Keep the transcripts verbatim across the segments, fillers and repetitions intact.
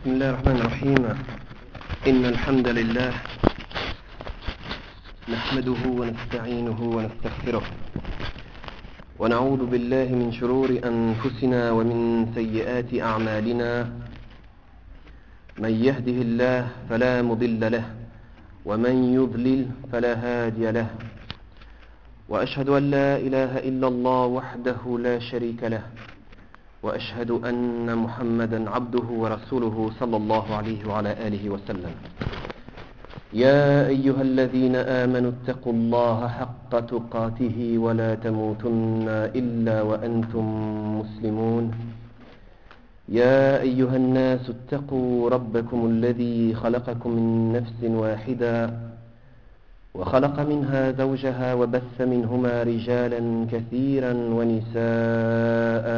بسم الله الرحمن الرحيم إن الحمد لله نحمده ونستعينه ونستغفره ونعوذ بالله من شرور أنفسنا ومن سيئات أعمالنا من يهده الله فلا مضل له ومن يضلل فلا هادي له وأشهد أن لا إله إلا الله وحده لا شريك له وأشهد أن محمدا عبده ورسوله صلى الله عليه وعلى آله وسلم يا أيها الذين آمنوا اتقوا الله حق تقاته ولا تموتن إلا وأنتم مسلمون يا أيها الناس اتقوا ربكم الذي خلقكم من نفس واحدة وخلق منها زوجها وبث منهما رجالا كثيرا ونساء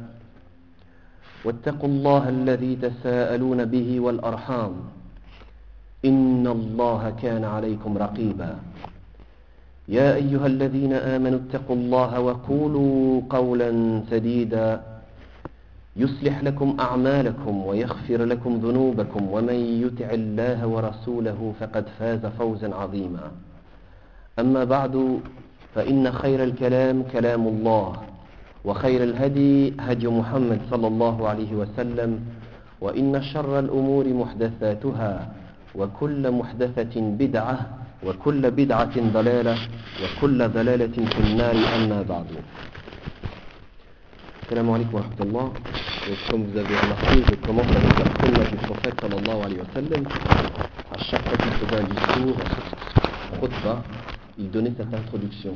واتقوا الله الذي تساءلون به والأرحام إن الله كان عليكم رقيبا يا أيها الذين آمنوا اتقوا الله وقولوا قولا سديدا يصلح لكم أعمالكم ويغفر لكم ذنوبكم ومن يطع الله ورسوله فقد فاز فوزا عظيما أما بعد فإن خير الكلام كلام الله وخير الهدي هدي محمد صلى الله عليه وسلم وإن شر الأمور محدثاتها وكل محدثة بدعة وكل بدعة ضلالة وكل ضلالة في النار أما بعد. السلام عليكم ورحمة الله. Comme vous avez remarqué, je commence avec la sunna du prophète sallallahu alayhi wa sallam. À chaque fois qu'il faisait un discours, khutbah, il donnait cette introduction.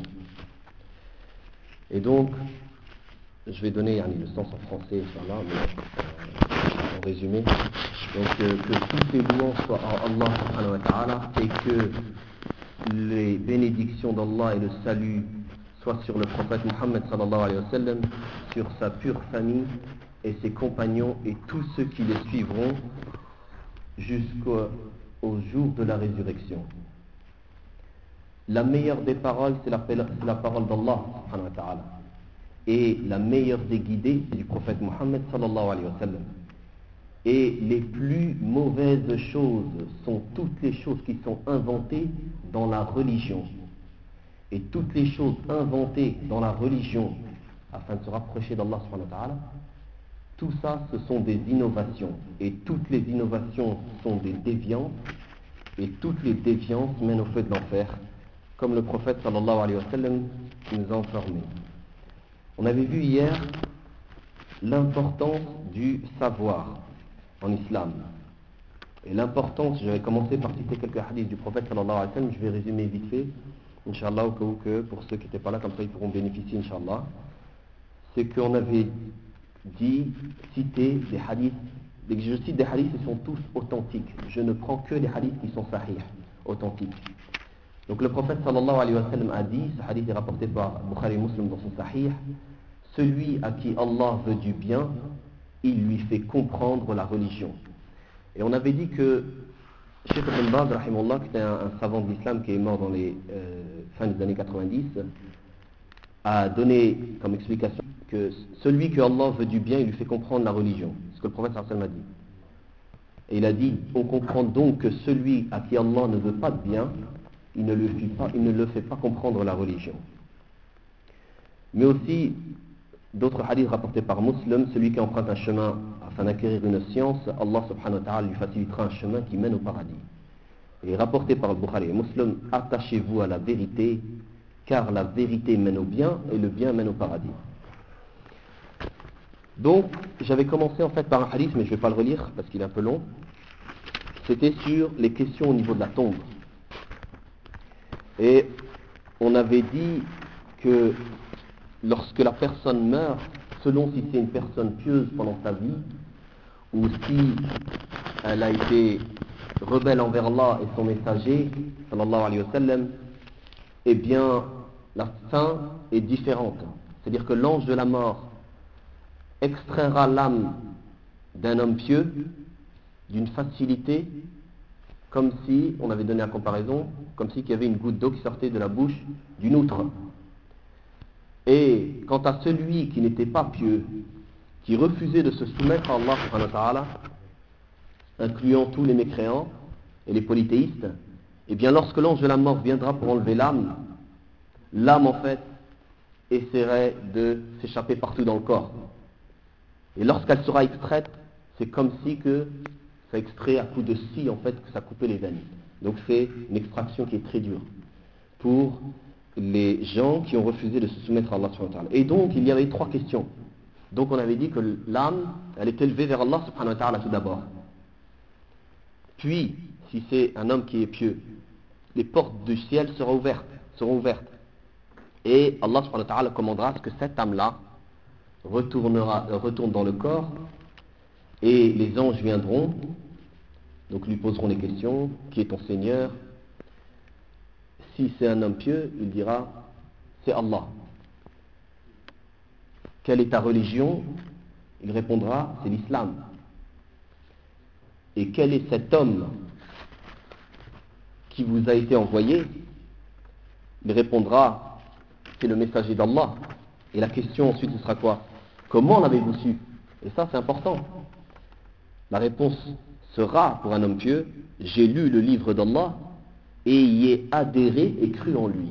Et donc, je vais donner yani, le sens en français, Inch'Allah, mais euh, en résumé. Donc, euh, que toutes les louanges soient à Allah subhanahu wa ta'ala et que les bénédictions d'Allah et le salut soient sur le prophète Muhammad sallallahu alayhi wa sallam, sur sa pure famille et ses compagnons et tous ceux qui les suivront jusqu'au au jour de la résurrection. La meilleure des paroles, c'est la, c'est la parole d'Allah subhanahu wa ta'ala. Et la meilleure des guidées, c'est du prophète Muhammad sallallahu alayhi wa sallam. Et les plus mauvaises choses sont toutes les choses qui sont inventées dans la religion. Et toutes les choses inventées dans la religion afin de se rapprocher d'Allah subhanahu wa ta'ala, tout ça ce sont des innovations. Et toutes les innovations sont des déviances. Et toutes les déviances mènent au feu de l'enfer, comme le prophète sallallahu alayhi wa sallam nous a informé. On avait vu hier l'importance du savoir en islam. Et l'importance, je vais commencer par citer quelques hadiths du prophète sallallahu alayhi wa sallam, je vais résumer vite fait, Inch'Allah, au cas où que pour ceux qui n'étaient pas là, comme ça ils pourront bénéficier, Inch'Allah. C'est qu'on avait dit, citer des hadiths, dès que je cite des hadiths, ils sont tous authentiques. Je ne prends que les hadiths qui sont sahih, authentiques. Donc le prophète sallallahu alayhi wa sallam a dit, ce hadith est rapporté par Bukhari Muslim dans son sahih, celui à qui Allah veut du bien, il lui fait comprendre la religion. Et on avait dit que Cheikh Ibn Baz, rahimahullah, qui était un, un savant de l'islam qui est mort dans les euh, fins des années quatre-vingt-dix, a donné comme explication que celui que Allah veut du bien, il lui fait comprendre la religion. C'est ce que le prophète sallallahu alayhi wa sallam a dit. Et il a dit, on comprend donc que celui à qui Allah ne veut pas de bien, il ne, le fait pas, il ne le fait pas comprendre la religion. Mais aussi, d'autres hadiths rapportés par Muslim, celui qui emprunte un chemin afin d'acquérir une science, Allah subhanahu wa ta'ala lui facilitera un chemin qui mène au paradis. Et rapporté par le Bukhari et Muslim, attachez-vous à la vérité, car la vérité mène au bien et le bien mène au paradis. Donc, j'avais commencé en fait par un hadith, mais je ne vais pas le relire parce qu'il est un peu long. C'était sur les questions au niveau de la tombe. Et on avait dit que lorsque la personne meurt, selon si c'est une personne pieuse pendant sa vie, ou si elle a été rebelle envers Allah et son messager, sallallahu alayhi wa sallam, eh bien, la fin est différente. C'est-à-dire que l'ange de la mort extraira l'âme d'un homme pieux d'une facilité, comme si, on avait donné la comparaison, comme si il y avait une goutte d'eau qui sortait de la bouche d'une outre. Et quant à celui qui n'était pas pieux, qui refusait de se soumettre à Allah subhanahu wa ta'ala, incluant tous les mécréants et les polythéistes, eh bien lorsque l'ange de la mort viendra pour enlever l'âme, l'âme en fait essaierait de s'échapper partout dans le corps. Et lorsqu'elle sera extraite, c'est comme si que ça extrait à coup de scie en fait que ça coupait les veines. Donc c'est une extraction qui est très dure pour les gens qui ont refusé de se soumettre à Allah subhanahu wa ta'ala. Et donc il y avait trois questions. Donc on avait dit que l'âme, elle est élevée vers Allah subhanahu wa ta'ala tout d'abord. Puis, si c'est un homme qui est pieux, les portes du ciel seront ouvertes, seront ouvertes. Et Allah subhanahu wa ta'ala commandera à ce que cette âme-là retournera, euh, retourne dans le corps, et les anges viendront, donc lui poseront des questions, qui est ton Seigneur? Si c'est un homme pieux, il dira, c'est Allah. Quelle est ta religion? Il répondra, c'est l'islam. Et quel est cet homme qui vous a été envoyé? Il répondra, c'est le messager d'Allah. Et la question ensuite ce sera quoi? Comment l'avez-vous su? Et ça c'est important. La réponse sera pour un homme pieux, j'ai lu le livre d'Allah et y ai adhéré et cru en lui.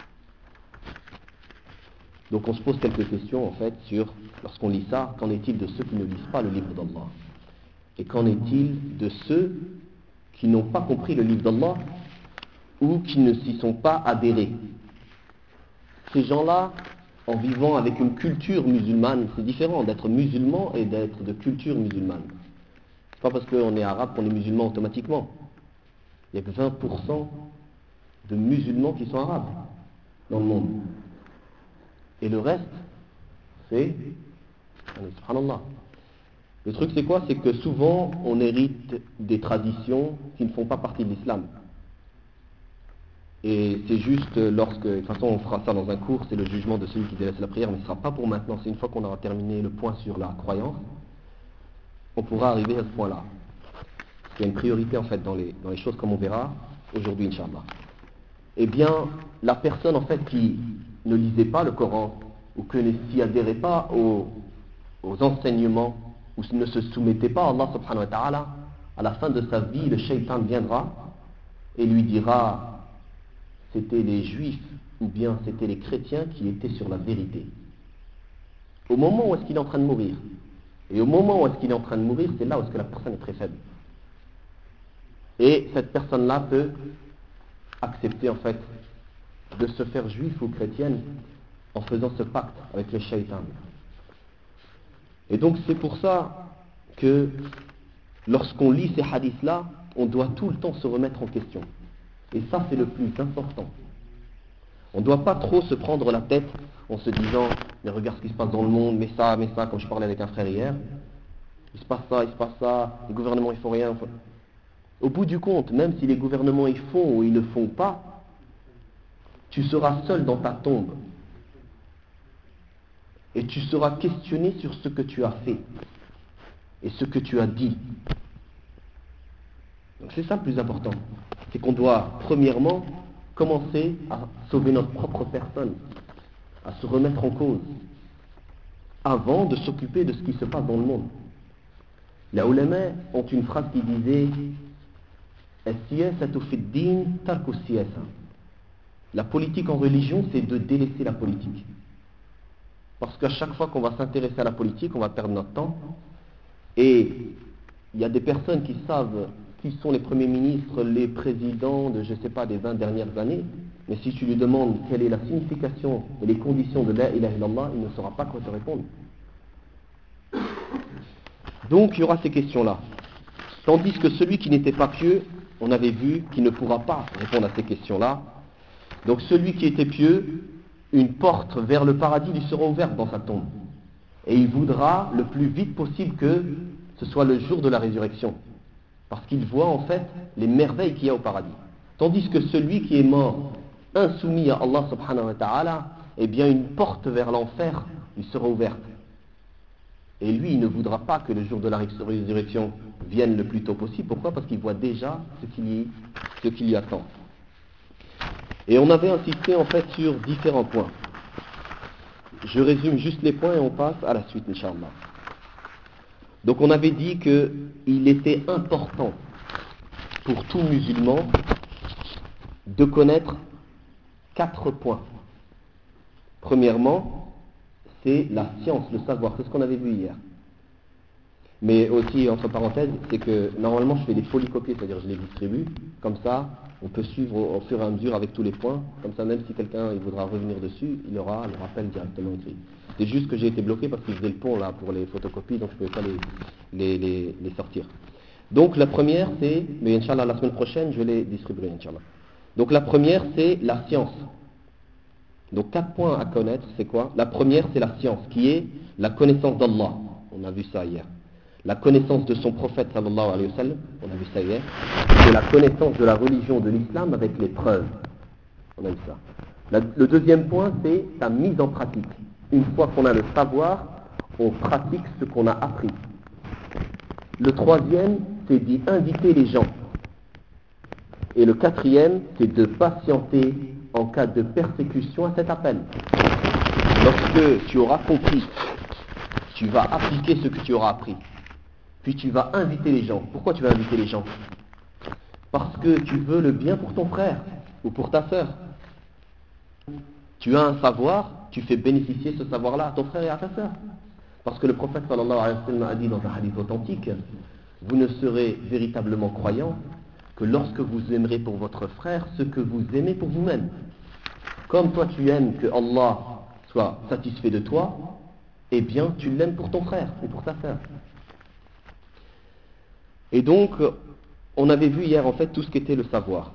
Donc on se pose quelques questions en fait sur, lorsqu'on lit ça, qu'en est-il de ceux qui ne lisent pas le livre d'Allah? Et qu'en est-il de ceux qui n'ont pas compris le livre d'Allah ou qui ne s'y sont pas adhérés? Ces gens-là, en vivant avec une culture musulmane, c'est différent d'être musulman et d'être de culture musulmane. C'est pas parce qu'on est arabe qu'on est musulman automatiquement. Il n'y a que vingt pour cent de musulmans qui sont arabes dans le monde. Et le reste, c'est... Subhanallah. Le truc c'est quoi? C'est que souvent on hérite des traditions qui ne font pas partie de l'islam. Et c'est juste lorsque, de toute façon on fera ça dans un cours, c'est le jugement de celui qui délaisse la prière, mais ce ne sera pas pour maintenant, c'est une fois qu'on aura terminé le point sur la croyance, on pourra arriver à ce point-là. Il y a une priorité en fait dans les, dans les choses comme on verra aujourd'hui, Inch'Allah. Eh bien, la personne en fait qui ne lisait pas le Coran, ou qui ne s'y adhérait pas aux, aux enseignements, ou ne se soumettait pas à Allah subhanahu wa ta'ala, à la fin de sa vie, le shaitan viendra et lui dira, c'était les juifs ou bien c'était les chrétiens qui étaient sur la vérité. Au moment où est-ce qu'il est en train de mourir, et au moment où est-ce qu'il est en train de mourir, c'est là où est-ce que la personne est très faible. Et cette personne-là peut accepter en fait de se faire juif ou chrétienne en faisant ce pacte avec le shaitan. Et donc c'est pour ça que lorsqu'on lit ces hadiths-là, on doit tout le temps se remettre en question. Et ça c'est le plus important. On ne doit pas trop se prendre la tête en se disant, mais regarde ce qui se passe dans le monde, mais ça, mais ça, comme je parlais avec un frère hier, il se passe ça, il se passe ça, les gouvernements ils font rien. Enfin, au bout du compte, même si les gouvernements ils font ou ils ne font pas, tu seras seul dans ta tombe. Et tu seras questionné sur ce que tu as fait et ce que tu as dit. Donc c'est ça le plus important. C'est qu'on doit, premièrement, commencer à sauver notre propre personne, à se remettre en cause, avant de s'occuper de ce qui se passe dans le monde. Les ulama ont une phrase qui disait As-siyasatu fi d-din tarku as-siyasa. La politique en religion, c'est de délaisser la politique. Parce qu'à chaque fois qu'on va s'intéresser à la politique, on va perdre notre temps. Et il y a des personnes qui savent qui sont les premiers ministres, les présidents de, je ne sais pas, des vingt dernières années. Mais si tu lui demandes quelle est la signification et les conditions de la ilaha illallah, il ne saura pas quoi te répondre. Donc il y aura ces questions-là. Tandis que celui qui n'était pas pieux, on avait vu qu'il ne pourra pas répondre à ces questions-là. Donc celui qui était pieux, une porte vers le paradis lui sera ouverte dans sa tombe. Et il voudra le plus vite possible que ce soit le jour de la résurrection. Parce qu'il voit en fait les merveilles qu'il y a au paradis. Tandis que celui qui est mort, insoumis à Allah subhanahu wa ta'ala, eh bien une porte vers l'enfer lui sera ouverte. Et lui, il ne voudra pas que le jour de la résurrection vienne le plus tôt possible. Pourquoi? Parce qu'il voit déjà ce qu'il y, ce qu'il y attend. Et on avait insisté en fait sur différents points. Je résume juste les points et on passe à la suite, Inch'Allah. Donc on avait dit qu'il était important pour tout musulman de connaître quatre points. Premièrement, c'est la science, le savoir, c'est ce qu'on avait vu hier. Mais aussi, entre parenthèses, c'est que normalement je fais des polycopiés, c'est-à-dire je les distribue, comme ça on peut suivre au, au fur et à mesure avec tous les points, comme ça même si quelqu'un il voudra revenir dessus, il aura le rappel directement écrit. C'est juste que j'ai été bloqué parce qu'il faisait le pont là pour les photocopies, donc je ne pouvais pas les, les, les, les sortir. Donc la première c'est, mais Inch'Allah la semaine prochaine je les distribuerai Inch'Allah. Donc la première c'est la science. Donc quatre points à connaître, c'est quoi? La première c'est la science, qui est la connaissance d'Allah, on a vu ça hier. La connaissance de son prophète sallallahu alayhi wa sallam, on a vu ça hier, c'est la connaissance de la religion de l'islam avec les preuves. On a vu ça. La, le deuxième point, c'est sa mise en pratique. Une fois qu'on a le savoir, on pratique ce qu'on a appris. Le troisième, c'est d'y inviter les gens. Et le quatrième, c'est de patienter en cas de persécution à cet appel. Lorsque tu auras compris, tu vas appliquer ce que tu auras appris. Puis tu vas inviter les gens. Pourquoi tu vas inviter les gens? Parce que tu veux le bien pour ton frère ou pour ta sœur. Tu as un savoir, tu fais bénéficier ce savoir-là à ton frère et à ta sœur. Parce que le prophète sallallahu alayhi wa sallam a dit dans un hadith authentique, vous ne serez véritablement croyant que lorsque vous aimerez pour votre frère ce que vous aimez pour vous-même. Comme toi tu aimes que Allah soit satisfait de toi, eh bien tu l'aimes pour ton frère et pour ta sœur. Et donc, on avait vu hier en fait tout ce qu'était le savoir.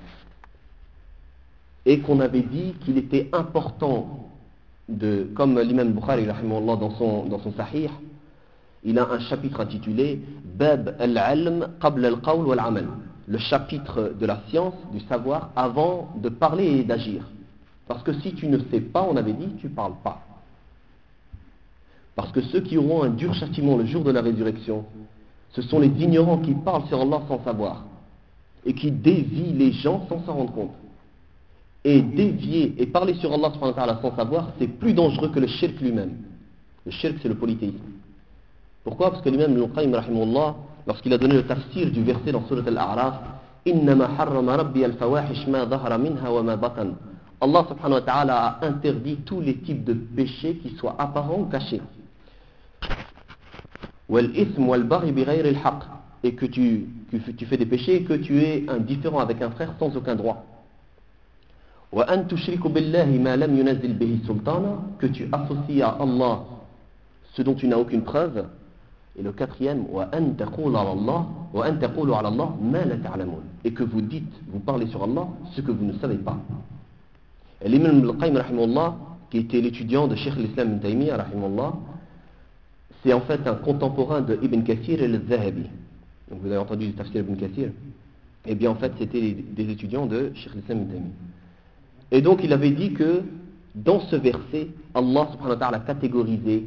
Et qu'on avait dit qu'il était important de, comme l'imam Bukhari rahimahullah dans son, dans son sahih, il a un chapitre intitulé Bab al-ilm qabla al-qawl wal-amal, le chapitre de la science, du savoir, avant de parler et d'agir. Parce que si tu ne sais pas, on avait dit, tu ne parles pas. Parce que ceux qui auront un dur châtiment le jour de la résurrection, ce sont les ignorants qui parlent sur Allah sans savoir et qui dévient les gens sans s'en rendre compte. Et dévier et parler sur Allah subhanahu wa ta'ala sans savoir, c'est plus dangereux que le shirk lui-même. Le shirk, c'est le polythéisme. Pourquoi? Parce que l'imam Ibn Qayyim rahimahullah, lorsqu'il a donné le tafsir du verset dans Surat Al-A'raf, Innama harrama rabbi al-fawahish ma dhahara minha wa ma batan. Allah subhanahu wa ta'ala a interdit tous les types de péchés qui soient apparents ou cachés. Et que tu, que tu fais des péchés et que tu es indifférent avec un frère sans aucun droit. Que tu associes à Allah ce dont tu n'as aucune preuve. Et le quatrième, et que vous dites, vous parlez sur Allah ce que vous ne savez pas. Et l'imam Ibn Qayyim rahimahullah, qui était l'étudiant de Cheikh l'Islam Ibn Taymiyyah rahimahullah, c'est en fait un contemporain de Ibn Kathir et le Zahabi. Donc vous avez entendu le tafsir Ibn Kathir. Et bien en fait c'était des étudiants de Cheikh l'Islam Ibn Taymiyyah. Et donc il avait dit que dans ce verset, Allah subhanahu wa ta'ala a catégorisé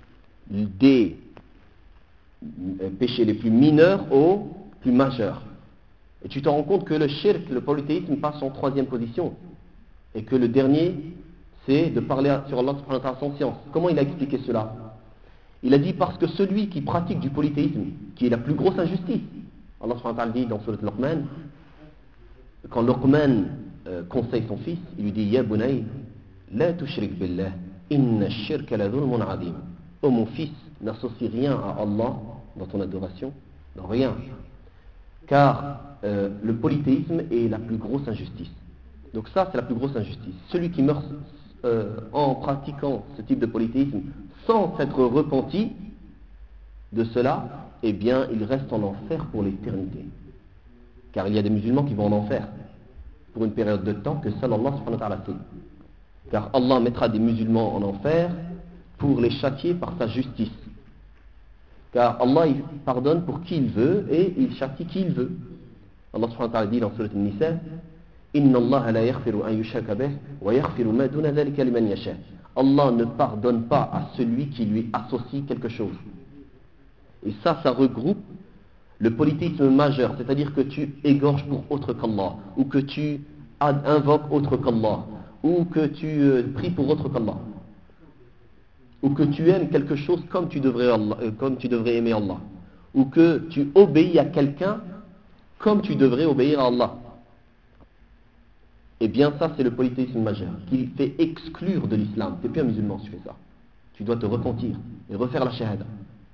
des péchés les plus mineurs aux plus majeurs. Et tu te rends compte que le shirk, le polythéisme, passe en troisième position. Et que le dernier, c'est de parler sur Allah subhanahu wa ta'ala sans science. Comment il a expliqué cela? Il a dit parce que celui qui pratique du polythéisme, qui est la plus grosse injustice, Allah subhanahu wa ta'ala dit dans Surat Luqman, quand Luqman euh, conseille son fils, il lui dit Ya bunay, la tushrik billah, inna shirka la dhulmun azim. Oh mon fils, n'associe rien à Allah dans ton adoration, dans rien. Car euh, le polythéisme est la plus grosse injustice. Donc ça, c'est la plus grosse injustice. Celui qui meurt euh, en pratiquant ce type de polythéisme sans s'être repenti de cela, eh bien, il reste en enfer pour l'éternité. Car il y a des musulmans qui vont en enfer pour une période de temps que seul Allah subhanahu wa ta'ala sait. Car Allah mettra des musulmans en enfer pour les châtier par sa justice. Car Allah il pardonne pour qui il veut et il châtie qui il veut. Allah subhanahu wa ta'ala dit dans Surat An-Nisa, Inna Allah la yaghfiru an yushraka bih wa yaghfiru ma duna dhalika liman yasha. Allah ne pardonne pas à celui qui lui associe quelque chose. Et ça, ça regroupe le polythéisme majeur, c'est-à-dire que tu égorges pour autre qu'Allah, ou que tu invoques autre qu'Allah, ou que tu euh, pries pour autre qu'Allah, ou que tu aimes quelque chose comme tu devrais, Allah, euh, comme tu devrais aimer Allah, ou que tu obéis à quelqu'un comme tu devrais obéir à Allah. Eh bien ça c'est le polythéisme majeur, qui fait exclure de l'islam. Tu n'es plus un musulman si tu fais ça. Tu dois te repentir et refaire la shahada.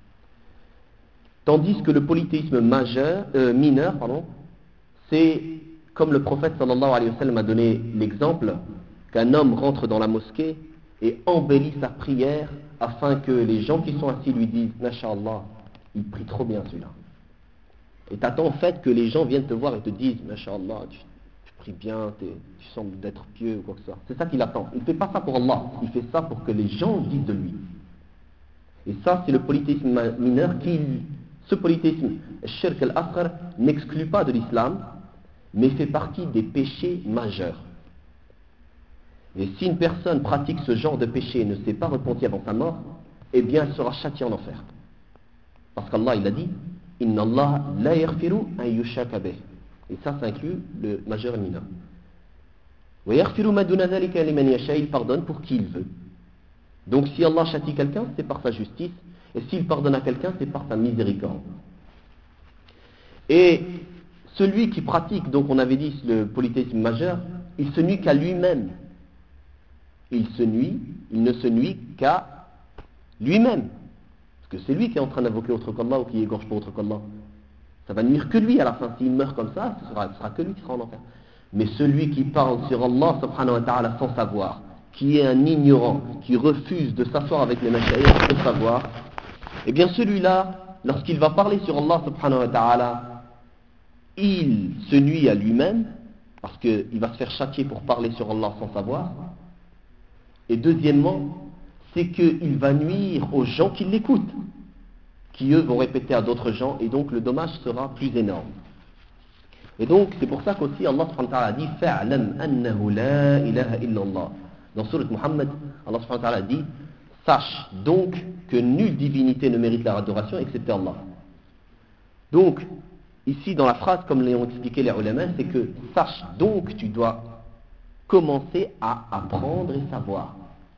Tandis que le polythéisme majeur, euh, mineur, pardon, c'est comme le prophète sallallahu alayhi wa sallam a donné l'exemple qu'un homme rentre dans la mosquée et embellit sa prière afin que les gens qui sont assis lui disent « Masha'Allah, il prie trop bien celui-là ». Et t'attends en fait que les gens viennent te voir et te disent « Masha'Allah, tu, tu pries bien, tu sembles d'être pieux ou quoi que ce soit ». C'est ça qu'il attend. Il ne fait pas ça pour Allah, il fait ça pour que les gens disent de lui. Et ça c'est le polythéisme mineur qui, ce polythéisme, shirk al-asghar, n'exclut pas de l'islam, mais fait partie des péchés majeurs. Et si une personne pratique ce genre de péché et ne s'est pas repenti avant sa mort, eh bien elle sera châtiée en enfer. Parce qu'Allah il a dit « Inna Allah la yaghfiru an yushraka bih » et ça, ça inclut le majeur et le mineur. « Wa yaghfiru ma duna dhalika liman yasha » il pardonne pour qui il veut. Donc si Allah châtie quelqu'un, c'est par sa justice, et s'il pardonne à quelqu'un, c'est par sa miséricorde. Et celui qui pratique, donc on avait dit le polythéisme majeur, il se nuit qu'à lui-même. Il se nuit, il ne se nuit qu'à lui-même. Parce que c'est lui qui est en train d'invoquer autre qu'Allah ou qui égorge pour autre qu'Allah. Ça va nuire que lui à la fin. S'il meurt comme ça, ce sera, ce sera que lui qui sera en enfer. Mais celui qui parle sur Allah subhanahu wa ta'ala sans savoir, qui est un ignorant, qui refuse de s'asseoir avec les mashayikh pour savoir, eh bien celui-là, lorsqu'il va parler sur Allah subhanahu wa ta'ala, il se nuit à lui-même, parce qu'il va se faire châtier pour parler sur Allah sans savoir. Et deuxièmement, c'est qu'il va nuire aux gens qui l'écoutent, qui eux vont répéter à d'autres gens, et donc le dommage sera plus énorme. Et donc c'est pour ça qu'aussi Allah subhanahu wa ta'ala a dit « Fa'lam annahu la ilaha illallah » dans Surat Muhammad, Allah subhanahu wa ta'ala dit « Sache donc que nulle divinité ne mérite la adoration excepté Allah ». Donc, ici dans la phrase, comme l'ont expliqué les ulama, c'est que « Sache donc, tu dois commencer à apprendre et savoir ».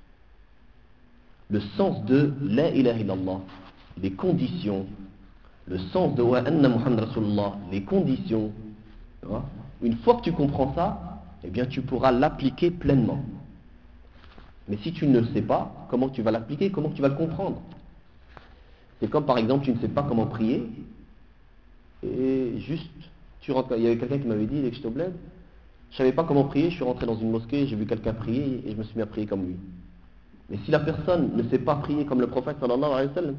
Le sens de la ilaha illallah, les conditions, le sens de wa anna Muhammad Rasulullah, les conditions. Une fois que tu comprends ça, eh bien tu pourras l'appliquer pleinement. Mais si tu ne le sais pas, comment tu vas l'appliquer, comment tu vas le comprendre? C'est comme par exemple, tu ne sais pas comment prier, et juste, tu rentres, il y avait quelqu'un qui m'avait dit, dès que j'étais au bled, je ne savais pas comment prier, je suis rentré dans une mosquée, j'ai vu quelqu'un prier, et je me suis mis à prier comme lui. Mais si la personne ne sait pas prier comme le prophète sallallahu alayhi wa sallam,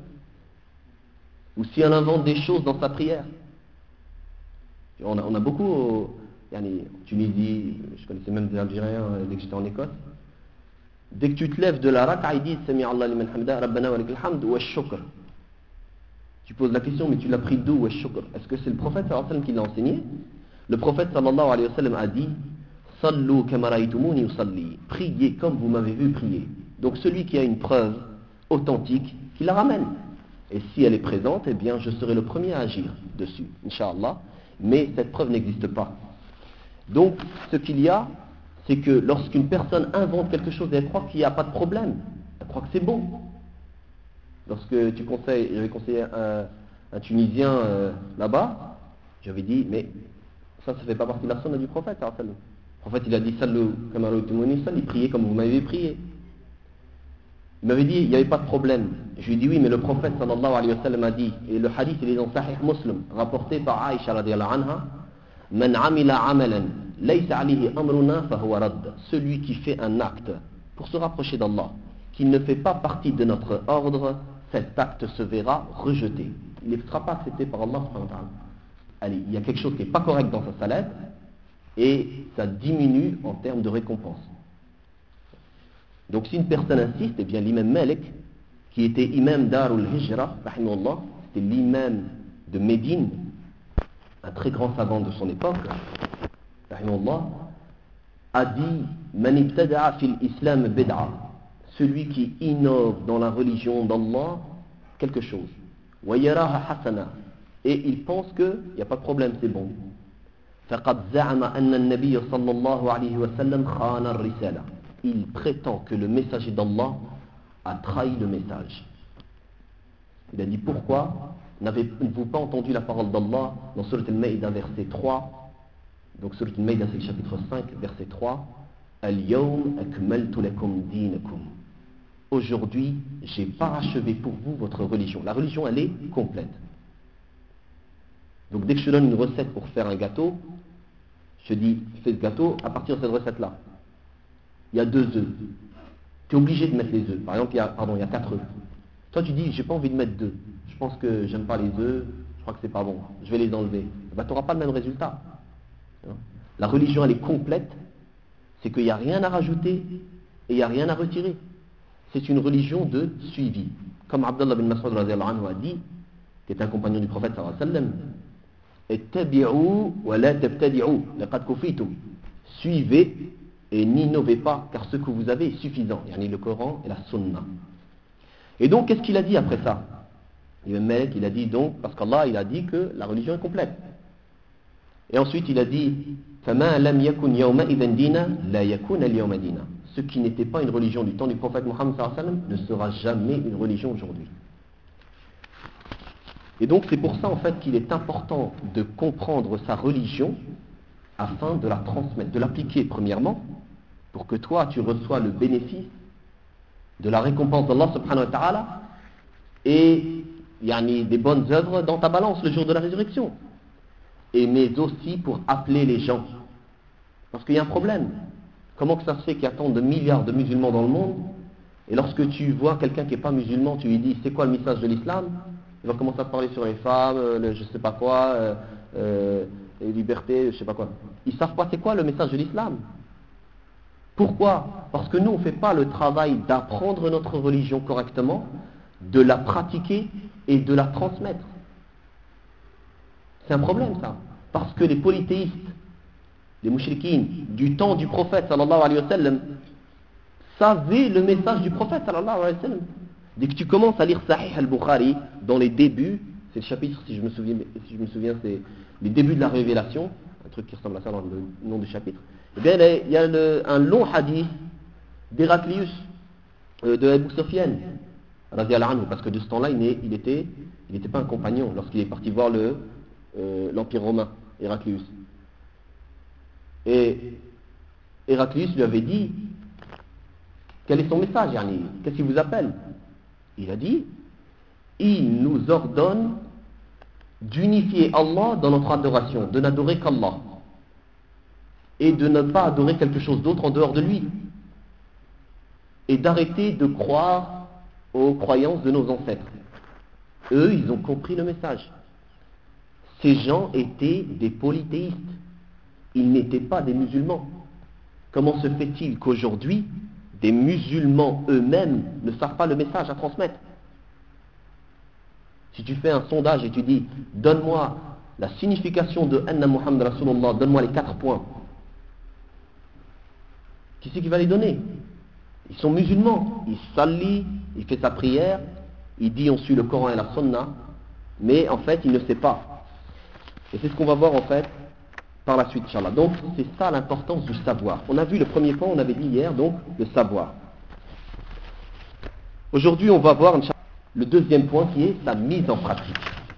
ou si elle invente des choses dans sa prière, on a, on a beaucoup, yani, en Tunisie, je connaissais même des Algériens dès que j'étais en Écosse, dès que tu te lèves de la raka, ils disent Sami Allah liman hamda, Rabbana wa lakal hamd wa shukr. Tu poses la question, mais tu l'as pris d'où wa shukr? Est-ce que c'est le prophète sallallahu alayhi wa sallam qui l'a enseigné? Le prophète sallallahu alayhi wa sallam a dit Sallu kama ra'aytumuni usalli, priez comme vous m'avez vu prier. Donc celui qui a une preuve authentique, qui la ramène. Et si elle est présente, eh bien je serai le premier à agir dessus, Inch'Allah. Mais cette preuve n'existe pas. Donc ce qu'il y a, c'est que lorsqu'une personne invente quelque chose et elle croit qu'il n'y a pas de problème, elle croit que c'est bon. Lorsque tu conseilles, j'avais conseillé un, un Tunisien euh, là-bas, j'avais dit, mais ça, ça ne fait pas partie de la sunna du prophète. Le prophète, il a dit, Sallu kama ra'aytumuni usalli, priez comme vous m'avez prié. Il m'avait dit, il n'y avait pas de problème. Je lui ai dit, oui, mais le prophète sallallahu alayhi wa sallam a dit, et le hadith il est dans Sahih Muslim, rapporté par Aïcha radiyallahu anha, Man amila amalan, laysa alayhi amruna fahuwa radd. Celui qui fait un acte pour se rapprocher d'Allah, qui ne fait pas partie de notre ordre, cet acte se verra rejeté. Il ne sera pas accepté par Allah subhanahu wa ta'ala. Allez, il y a quelque chose qui n'est pas correct dans sa salade, et ça diminue en termes de récompense. Donc si une personne insiste, eh bien l'imam Malik, qui était imam Darul Hijra, c'était l'imam de Médine, un très grand savant de son époque, a dit Man ibtada'a fil islam bid'a, celui qui innove dans la religion d'Allah quelque chose, wa yaraha hasana, et il pense que il n'y a pas de problème, c'est bon. Faqad za'ama anna an-nabiy sallallahu alayhi wa sallam khana ar-risala. Il prétend que le messager d'Allah a trahi le message. Il a dit pourquoi? N'avez-vous pas entendu la parole d'Allah dans Surat Al-Ma'idah verset trois? Donc Surat Al-Ma'idah c'est le chapitre cinq verset trois. Al-yawm akmaltu lakum dinakum. Aujourd'hui, j'ai parachevé pour vous votre religion. La religion, elle est complète. Donc dès que je te donne une recette pour faire un gâteau, je te dis, fais ce gâteau à partir de cette recette-là. Il y a deux œufs. Tu es obligé de mettre les œufs. Par exemple, il y a, pardon, il y a quatre œufs. Toi, tu dis, j'ai pas envie de mettre deux. Je pense que j'aime pas les œufs, je crois que c'est pas bon. Je vais les enlever. Ben, tu n'auras pas le même résultat. La religion, elle est complète. C'est qu'il n'y a rien à rajouter et il n'y a rien à retirer. C'est une religion de suivi. Comme Abdullah bin Mas'ud anhu a dit, qui est un compagnon du prophète sallallahu alayhi wa sallam, ittabi'u wa la tabtadi'u, laqad kufitum. Suivez et n'innovez pas, car ce que vous avez est suffisant. Yani le Coran et la Sunna. Et donc, qu'est-ce qu'il a dit après ça? Le mec, il a dit donc, parce qu'Allah, il a dit que la religion est complète. Et ensuite, il a dit, فَمَا لَمْ يَكُنْ يَوْمَئِذًا دِينًا لَا يَكُنَ الْيَوْمَ دِينًا. Ce qui n'était pas une religion du temps du prophète Mohammed sallallahu alayhi wa sallam ne sera jamais une religion aujourd'hui. Et donc, c'est pour ça, en fait, qu'il est important de comprendre sa religion afin de la transmettre, de l'appliquer, premièrement, pour que toi, tu reçois le bénéfice de la récompense d'Allah subhanahu wa ta'ala et yani, des bonnes œuvres dans ta balance le jour de la résurrection. Et mais aussi pour appeler les gens. Parce qu'il y a un problème. Comment que ça se fait qu'il y a tant de milliards de musulmans dans le monde, et lorsque tu vois quelqu'un qui n'est pas musulman, tu lui dis c'est quoi le message de l'islam? Il va commencer à te parler sur les femmes, le je sais pas quoi, euh, euh, les libertés, je sais pas quoi. Ils ne savent pas c'est quoi le message de l'islam. Pourquoi? Parce que nous on ne fait pas le travail d'apprendre notre religion correctement, de la pratiquer et de la transmettre. C'est un problème ça. Parce que les polythéistes, les mouchrikines du temps du prophète sallallahu alayhi wa sallam savaient le message du prophète sallallahu alayhi wa sallam. Dès que tu commences à lire Sahih al-Bukhari, dans les débuts, c'est le chapitre, si je me souviens, si je me souviens c'est les débuts de la révélation, un truc qui ressemble à ça dans le nom du chapitre, eh bien il y a le, un long hadith d'Héraclius, euh, de Abu Sufyan, radiyallahu anhu, parce que de ce temps-là, il n'était il était pas un compagnon lorsqu'il est parti voir le, euh, l'Empire romain, Héraclius. Et Héraclius lui avait dit, quel est son message, yani, qu'est-ce qu'il vous appelle? Il a dit, il nous ordonne d'unifier Allah dans notre adoration, de n'adorer qu'Allah, et de ne pas adorer quelque chose d'autre en dehors de lui, et d'arrêter de croire aux croyances de nos ancêtres. Eux, ils ont compris le message. Ces gens étaient des polythéistes. Ils n'étaient pas des musulmans. Comment se fait-il qu'aujourd'hui, des musulmans eux-mêmes ne savent pas le message à transmettre? Si tu fais un sondage et tu dis, donne-moi la signification de Anna Muhammad Rasulullah, donne-moi les quatre points. Qui c'est qui va les donner? Ils sont musulmans. Il salli, il fait sa prière, il dit on suit le Coran et la Sunna, mais en fait il ne sait pas. Et c'est ce qu'on va voir en fait par la suite, Inch'Allah. Donc c'est ça l'importance du savoir. On a vu le premier point, on avait dit hier, donc le savoir. Aujourd'hui on va voir Inch'Allah, le deuxième point qui est sa mise en pratique.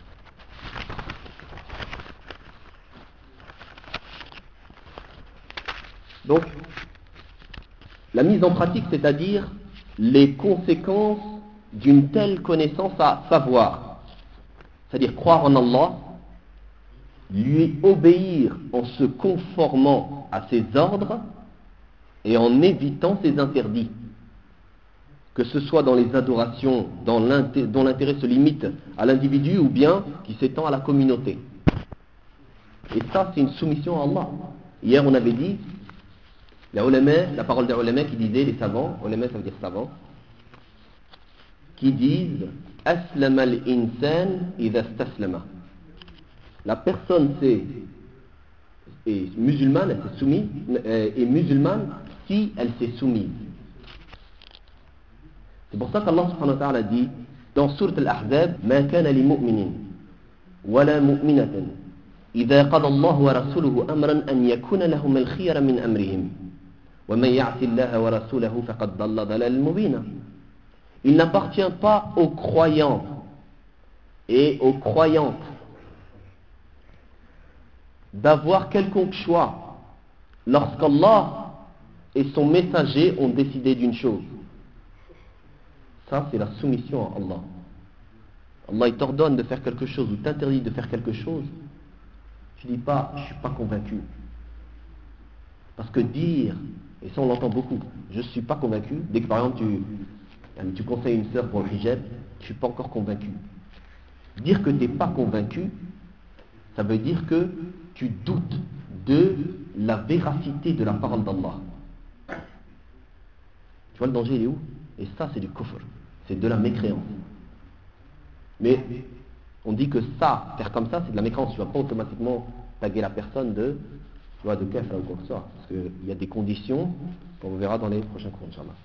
Donc la mise en pratique, c'est-à-dire les conséquences d'une telle connaissance à savoir. C'est-à-dire croire en Allah, lui obéir en se conformant à ses ordres et en évitant ses interdits. Que ce soit dans les adorations dans dont l'intérêt se limite à l'individu ou bien qui s'étend à la communauté. Et ça, c'est une soumission à Allah. Hier, on avait dit, la, ulama, la parole des ulama qui disait, les savants, ulama ça veut dire savants, qui disent Aslama al-insan idha istaslama. La personne c'est, est musulmane, elle s'est soumise, est musulmane si elle s'est soumise. C'est pour ça qu'Allah subhanahu wa ta'ala dit dans Sourate Al-Ahzab Ma kana li mu'minin wala mu'minatin idha qada Allah wa rasuluhu amran an yakuna lahum al-khiyara min amrihim wa man ya'si Allah wa rasulahu faqad dalla dalalan mubina. Il n'appartient pas aux croyants et aux croyantes d'avoir quelconque choix lorsqu'Allah et son messager ont décidé d'une chose. Ça, c'est la soumission à Allah. Allah, il t'ordonne de faire quelque chose ou t'interdit de faire quelque chose. Tu dis pas, je suis pas convaincu. Parce que dire, et ça on l'entend beaucoup, je suis pas convaincu, dès que par exemple tu, tu conseilles une sœur pour le hijab, je suis pas encore convaincu. Dire que tu n'es pas convaincu, ça veut dire que tu doutes de la véracité de la parole d'Allah. Tu vois le danger, il est où? Et ça, c'est du kufr, c'est de la mécréance. Mais on dit que ça, faire comme ça, c'est de la mécréance. Tu ne vas pas automatiquement taguer la personne de, tu vois, de kafir ou quoi que ce soit. Parce qu'il y a des conditions qu'on verra dans les prochains cours, Inch'Allah.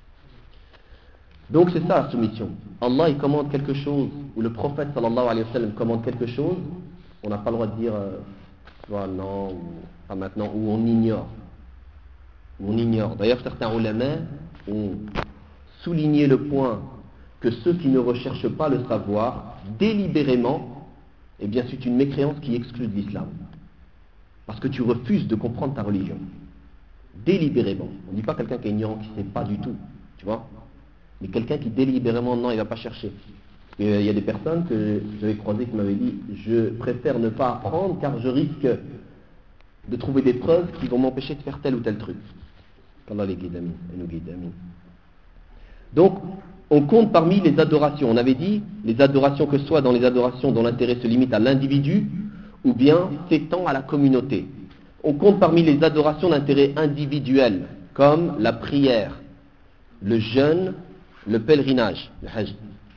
Donc c'est ça la soumission. Allah, il commande quelque chose, ou le prophète sallallahu alayhi wa sallam commande quelque chose, on n'a pas le droit de dire, euh, tu vois, non, ou pas maintenant, ou on ignore. On ignore. D'ailleurs, certains ulama ont souligné le point que ceux qui ne recherchent pas le savoir, délibérément, eh bien c'est une mécréance qui exclut de l'islam. Parce que tu refuses de comprendre ta religion. Délibérément. On ne dit pas quelqu'un qui est ignorant, qui ne sait pas du tout. Tu vois? Mais quelqu'un qui délibérément, non, il ne va pas chercher. Il y a des personnes que j'avais croisées qui m'avaient dit, je préfère ne pas apprendre car je risque de trouver des preuves qui vont m'empêcher de faire tel ou tel truc. Qu'Allah les guide, amis, et nous guide, amis. Donc, on compte parmi les adorations. On avait dit, les adorations que ce soit dans les adorations dont l'intérêt se limite à l'individu, ou bien s'étend à la communauté. On compte parmi les adorations d'intérêt individuel, comme la prière, le jeûne, le pèlerinage, le hajj.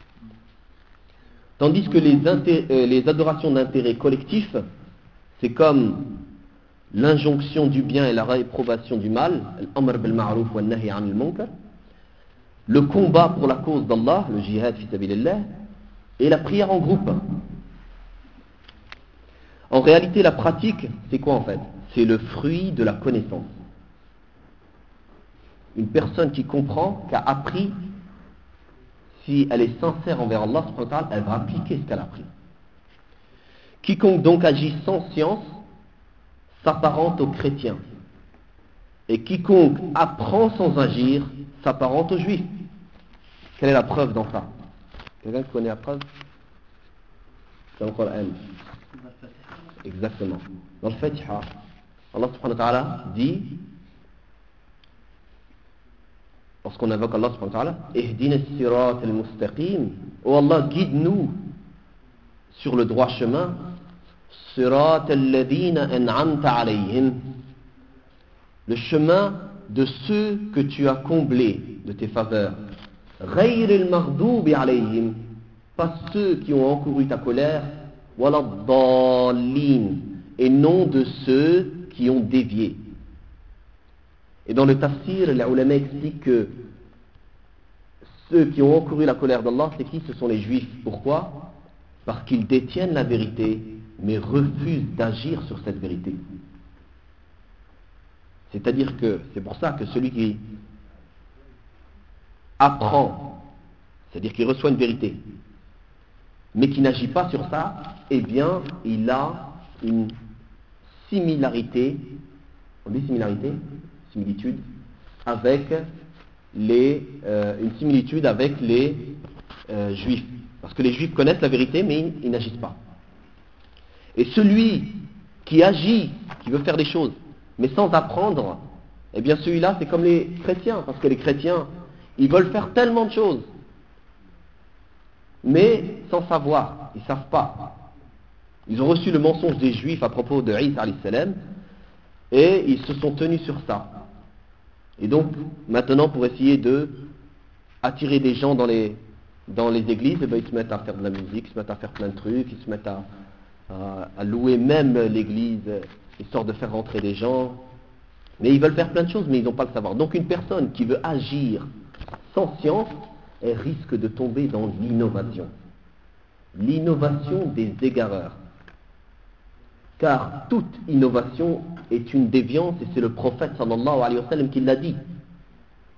Tandis que les, inté- euh, les adorations d'intérêt collectif, c'est comme l'injonction du bien et la réprobation du mal, l'amr bil ma'ruf wa nahy 'anil munkar, le combat pour la cause d'Allah, le jihad fi sabilillah, et la prière en groupe. En réalité, la pratique, c'est quoi en fait? C'est le fruit de la connaissance. Une personne qui comprend, qui a appris, si elle est sincère envers Allah, elle va appliquer ce qu'elle a appris. Quiconque donc agit sans science s'apparente aux chrétiens. Et quiconque apprend sans agir s'apparente aux juifs. Quelle est la preuve dans ça? Quelqu'un qui connaît la preuve? C'est encore elle. Exactement. Dans le Fatiha, Allah subhanahu wa ta'ala dit, lorsqu'on invoque Allah subhanahu wa ta'ala, Ihdina as-sirat al-mustaqim, oh Allah, guide-nous sur le droit chemin, sirat alladhina an'amta alayhim, le chemin de ceux que tu as comblés de tes faveurs. Ghayr al-maghdubi alayhim, pas ceux qui ont encouru ta colère, wala ad-dallin, et non de ceux qui ont dévié. Et dans le tafsir, les ulama expliquent que ceux qui ont encouru la colère d'Allah, c'est qui? Ce sont les juifs. Pourquoi? Parce qu'ils détiennent la vérité, mais refusent d'agir sur cette vérité. C'est-à-dire que, c'est pour ça que celui qui apprend, c'est-à-dire qu'il reçoit une vérité, mais qui n'agit pas sur ça, eh bien, il a une similarité, on dit similarité, similitude, avec les, euh, une similitude avec les euh, juifs. Parce que les juifs connaissent la vérité, mais ils, ils n'agissent pas. Et celui qui agit, qui veut faire des choses, mais sans apprendre, eh bien celui-là, c'est comme les chrétiens, parce que les chrétiens, ils veulent faire tellement de choses, mais sans savoir, ils ne savent pas. Ils ont reçu le mensonge des juifs à propos de Isa alayhi salam, et ils se sont tenus sur ça. Et donc, maintenant, pour essayer de attirer des gens dans les, dans les églises, eh bien, ils se mettent à faire de la musique, ils se mettent à faire plein de trucs, ils se mettent à, à, à louer même l'église, histoire de faire rentrer des gens. Mais ils veulent faire plein de choses, mais ils n'ont pas le savoir. Donc une personne qui veut agir sans science, elle risque de tomber dans l'innovation. L'innovation des égareurs. Car toute innovation est une déviance, et c'est le prophète sallallahu alayhi wa sallam qui l'a dit.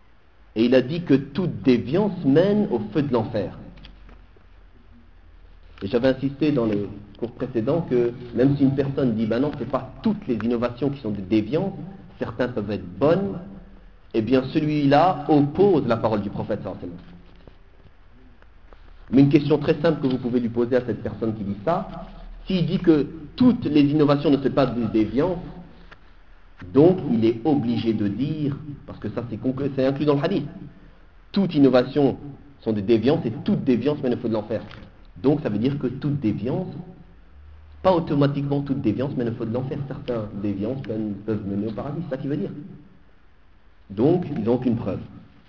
Et il a dit que toute déviance mène au feu de l'enfer. Et j'avais insisté dans les cours précédents que même si une personne dit ben non, c'est pas toutes les innovations qui sont des déviances, certaines peuvent être bonnes, eh bien celui-là oppose la parole du prophète sallallahu alayhi wa sallam. Mais une question très simple que vous pouvez lui poser à cette personne qui dit ça, s'il dit que toutes les innovations ne sont pas des déviances, donc il est obligé de dire, parce que ça c'est, conclu, c'est inclus dans le hadith, toute innovation sont des déviances et toute déviance mène au feu de l'enfer. Donc ça veut dire que toute déviance, pas automatiquement toute déviance mène au feu de l'enfer. Certaines déviances peuvent mener au paradis, c'est ça qu'il veut dire. Donc ils n'ont aucune preuve.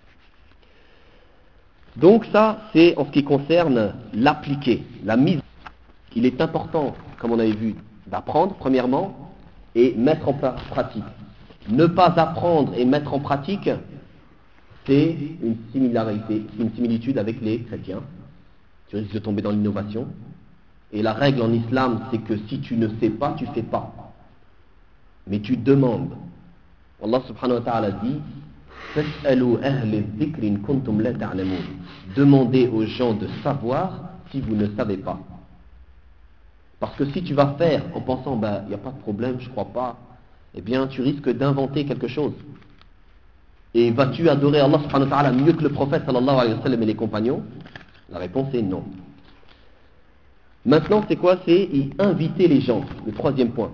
Donc ça c'est en ce qui concerne l'appliquer, la mise. Il est important, comme on avait vu, d'apprendre premièrement et mettre en pratique. Ne pas apprendre et mettre en pratique, c'est une similarité, une similitude avec les chrétiens. Tu risques de tomber dans l'innovation. Et la règle en islam, c'est que si tu ne sais pas, tu ne fais pas. Mais tu demandes. Allah subhanahu wa ta'ala dit فَاسْأَلُوا أَهْلِ الذِّكْرِ إِن كُنتُمْ لَا تَعْلَمُونَ. Demandez aux gens de savoir si vous ne savez pas. Parce que si tu vas faire en pensant, ben, il n'y a pas de problème, je ne crois pas, eh bien, tu risques d'inventer quelque chose. Et vas-tu adorer Allah subhanahu wa ta'ala mieux que le prophète sallallahu alayhi wa sallam et les compagnons? La réponse est non. Maintenant, c'est quoi? C'est y inviter les gens, le troisième point.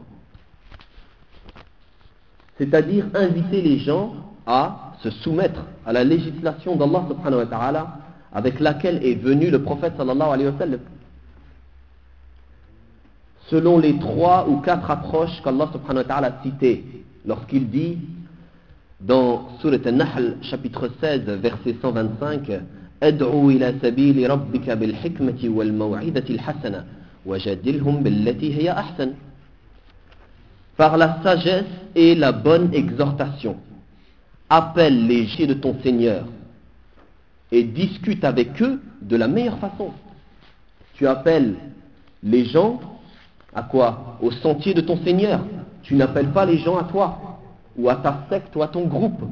C'est-à-dire inviter les gens à se soumettre à la législation d'Allah subhanahu wa ta'ala avec laquelle est venu le prophète sallallahu alayhi wa sallam. Selon les trois ou quatre approches qu'Allah subhanahu wa ta'ala a citées lorsqu'il dit dans Surat An-Nahl, chapitre seize, verset cent vingt-cinq, Ad'u ila sabili rabbika bil hikmati wal maw'idati al-hasana wajadilhum billati hiya ahsan. Par la sagesse et la bonne exhortation, appelle les gens de ton Seigneur et discute avec eux de la meilleure façon. Tu appelles les gens à quoi? Au sentier de ton Seigneur. Tu n'appelles pas les gens à toi, ou à ta secte, ou à ton groupe.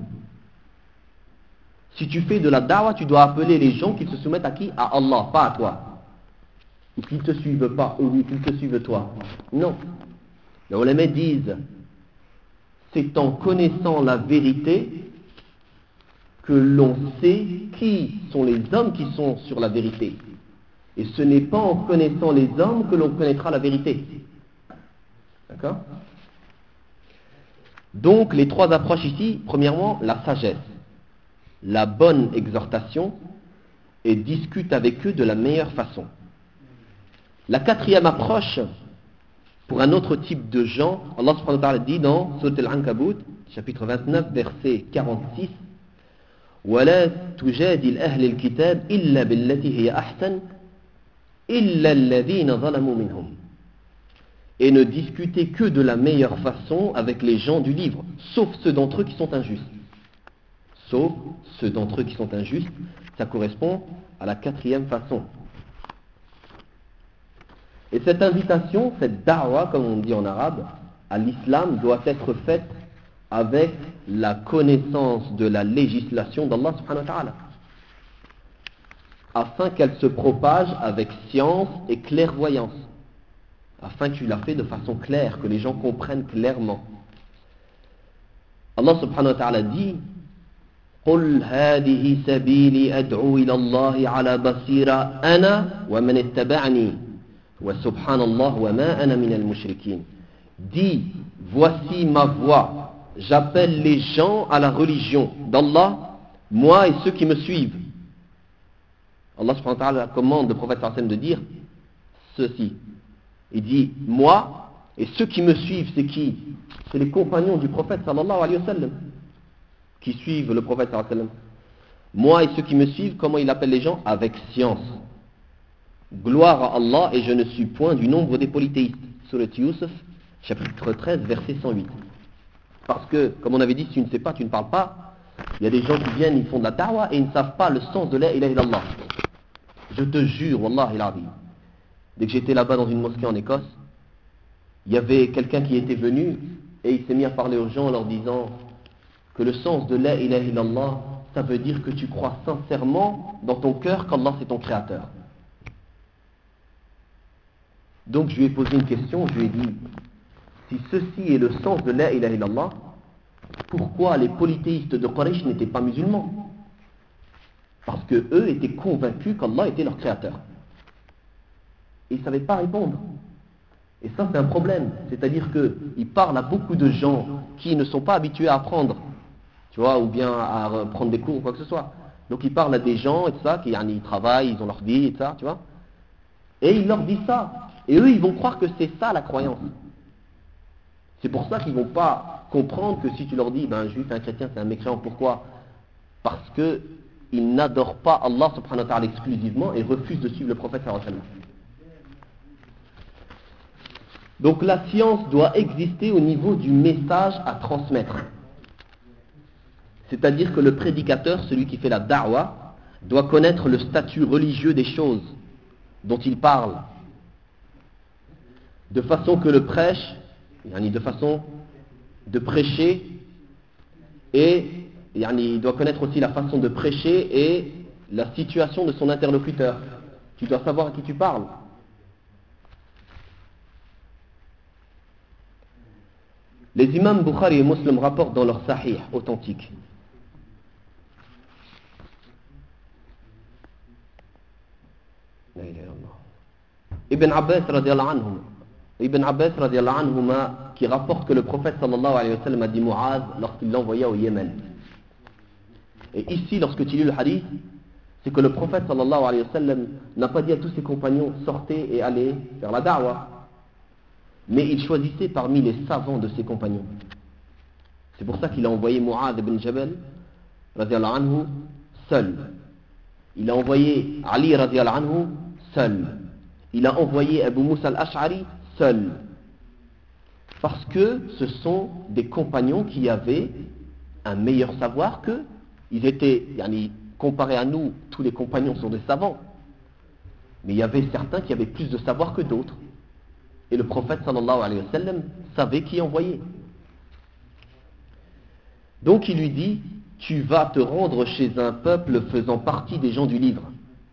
Si tu fais de la da'wah, tu dois appeler les gens qui se soumettent à qui? À Allah, pas à toi. Ou qu'ils ne te suivent pas, ou qu'ils te suivent toi. Non. Les ulama disent, c'est en connaissant la vérité que l'on sait qui sont les hommes qui sont sur la vérité. Et ce n'est pas en connaissant les hommes que l'on connaîtra la vérité. D'accord? Donc, les trois approches ici, premièrement, la sagesse, la bonne exhortation, et discute avec eux de la meilleure façon. La quatrième approche, pour un autre type de gens, Allah subhanahu wa ta'ala dit dans Surat Al-Ankabut, chapitre vingt-neuf, verset quarante-six, وَلَا تُجَادِلْ أَهْلِ الْكِتَابِ إِلَّا بِالَّتِي هِيَ أَحْسَنُ إِلَّا الَّذِينَ ظَلَمُوا مِنْهُمْ. Et ne discutez que de la meilleure façon avec les gens du livre, sauf ceux d'entre eux qui sont injustes. Sauf ceux d'entre eux qui sont injustes, ça correspond à la quatrième façon. Et cette invitation, cette da'wa, comme on dit en arabe, à l'islam doit être faite avec la connaissance de la législation d'Allah subhanahu wa ta'ala, afin qu'elle se propage avec science et clairvoyance, afin que tu la fais de façon claire, que les gens comprennent clairement. Allah subhanahu wa ta'ala dit قُلْ هَذِهِ سَبِيلِي أَدْعُو إِلَى اللَّهِ عَلَى بَصِيرَةٍ أَنَا وَمَنِ اتَّبَعَنِي وَسُبْحَانَ اللَّهِ وَمَا أَنَا مِنَ الْمُشْرِكِينَ. Dis, voici ma voix, j'appelle les gens à la religion d'Allah, moi et ceux qui me suivent. Allah subhanahu wa ta'ala commande le prophète sallallahu alayhi wa sallam de dire ceci. Il dit, moi et ceux qui me suivent, c'est qui? C'est les compagnons du prophète sallallahu alayhi wa sallam, qui suivent le prophète sallallahu alayhi wa sallam. Moi et ceux qui me suivent, comment il appelle les gens? Avec science. Gloire à Allah, et je ne suis point du nombre des polythéistes. Surat Yusuf, chapitre treize, verset cent huit. Parce que, comme on avait dit, si tu ne sais pas, tu ne parles pas. Il y a des gens qui viennent, ils font de la da'wah et ils ne savent pas le sens de la ilaha illallah. Je te jure, Wallah il-Azim. Dès que j'étais là-bas dans une mosquée en Écosse, il y avait quelqu'un qui était venu et il s'est mis à parler aux gens en leur disant que le sens de la ilaha illallah, ça veut dire que tu crois sincèrement dans ton cœur qu'Allah c'est ton créateur. Donc je lui ai posé une question, je lui ai dit, si ceci est le sens de la ilaha illallah, pourquoi les polythéistes de Quraysh n'étaient pas musulmans? Parce que eux étaient convaincus qu'Allah était leur créateur. Et ils ne savaient pas répondre. Et ça c'est un problème, c'est-à-dire qu'il parle à beaucoup de gens qui ne sont pas habitués à apprendre, tu vois, ou bien à prendre des cours ou quoi que ce soit. Donc il parle à des gens et tout ça, qui ils travaillent, ils ont leur vie et tout ça, tu vois. Et il leur dit ça. Et eux ils vont croire que c'est ça la croyance. C'est pour ça qu'ils ne vont pas comprendre que si tu leur dis, ben, un juif, un chrétien, c'est un mécréant. Pourquoi? Parce qu'ils n'adorent pas Allah subhanahu wa ta'ala exclusivement et refusent de suivre le prophète sallallahu alayhi wa sallam. Donc la science doit exister au niveau du message à transmettre. C'est-à-dire que le prédicateur, celui qui fait la da'wa, doit connaître le statut religieux des choses dont il parle, de façon que le prêche, de façon de prêcher, et il doit connaître aussi la façon de prêcher et la situation de son interlocuteur. Tu dois savoir à qui tu parles. Les imams Bukhari et Muslim rapportent dans leur sahih authentique Ibn Abbas radiallahu anhu Ibn Abbas radiallahu anhuma qui rapporte que le prophète sallallahu alayhi wa sallam a dit Mu'az lorsqu'il l'envoya au Yémen. Et ici, lorsque tu lis le hadith, c'est que le prophète sallallahu alayhi wa sallam n'a pas dit à tous ses compagnons sortez et allez faire la da'wa, mais il choisissait parmi les savants de ses compagnons. C'est pour ça qu'il a envoyé Mu'az ibn Jabal radiallahu anhu seul. Il a envoyé Ali radiallahu anhu seul. Il a envoyé Abu Musa al-Ash'ari seul. Parce que ce sont des compagnons qui avaient un meilleur savoir qu'eux. Ils étaient, yani, comparés à nous, tous les compagnons sont des savants. Mais il y avait certains qui avaient plus de savoir que d'autres. Et le prophète sallallahu alayhi wa sallam savait qui envoyer. Donc il lui dit, tu vas te rendre chez un peuple faisant partie des gens du livre.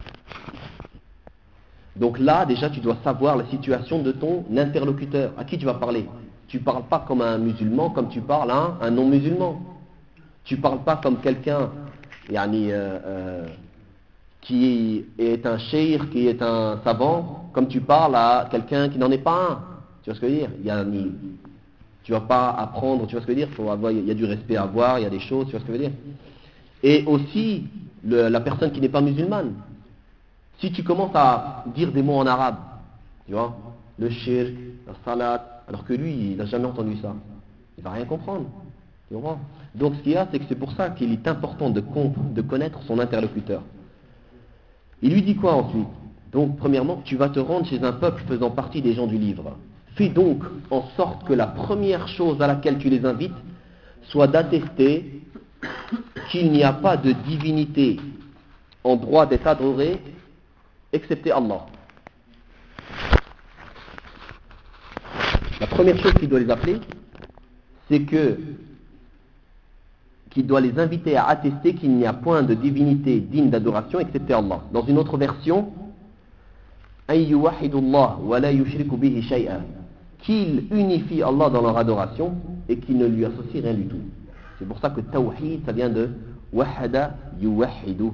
Donc là, déjà, tu dois savoir la situation de ton interlocuteur. À qui tu vas parler? Tu ne parles pas comme un musulman, comme tu parles à un non-musulman. Tu ne parles pas comme quelqu'un yani, euh, euh, qui est un cheikh, qui est un savant, comme tu parles à quelqu'un qui n'en est pas un. Tu vois ce que je veux dire? Yani, tu ne vas pas apprendre, tu vois ce que je veux dire? Faut avoir, il y a du respect à avoir, il y a des choses, tu vois ce que je veux dire? Et aussi, le, la personne qui n'est pas musulmane. Si tu commences à dire des mots en arabe, tu vois, le shirk, la salat, alors que lui, il n'a jamais entendu ça, il ne va rien comprendre. Tu comprends? Donc ce qu'il y a, c'est que c'est pour ça qu'il est important de, de connaître son interlocuteur. Il lui dit quoi ensuite? Donc premièrement, tu vas te rendre chez un peuple faisant partie des gens du livre. Fais donc en sorte que la première chose à laquelle tu les invites soit d'attester qu'il n'y a pas de divinité en droit d'être adorée excepté Allah. La première chose qu'il doit les appeler, c'est que qu'il doit les inviter à attester qu'il n'y a point de divinité digne d'adoration excepté Allah. Dans une autre version, qu'ils unifient Allah dans leur adoration et qu'ils ne lui associent rien du tout. C'est pour ça que tawhid, ça vient de wahada yuwahidu.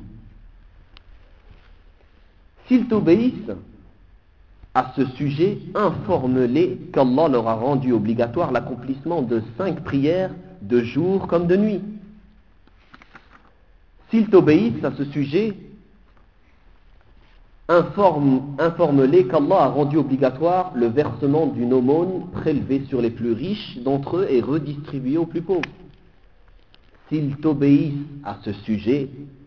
S'ils t'obéissent à ce sujet, informe-les qu'Allah leur a rendu obligatoire l'accomplissement de cinq prières de jour comme de nuit. S'ils t'obéissent à ce sujet, informe, informe-les qu'Allah a rendu obligatoire le versement d'une aumône prélevée sur les plus riches d'entre eux et redistribuée aux plus pauvres. S'ils t'obéissent à ce sujet,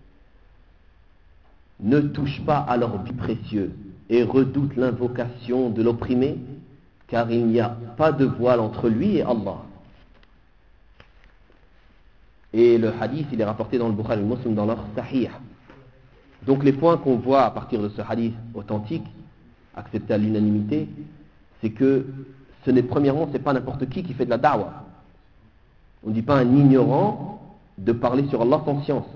ne touche pas à leurs biens précieux et redoute l'invocation de l'opprimé, car il n'y a pas de voile entre lui et Allah. Et le hadith, il est rapporté dans le Bukhari et le Muslim dans leur sahih. Donc les points qu'on voit à partir de ce hadith authentique, accepté à l'unanimité, c'est que ce n'est premièrement, c'est pas n'importe qui qui fait de la da'wah. On ne dit pas à un ignorant de parler sur Allah sans science.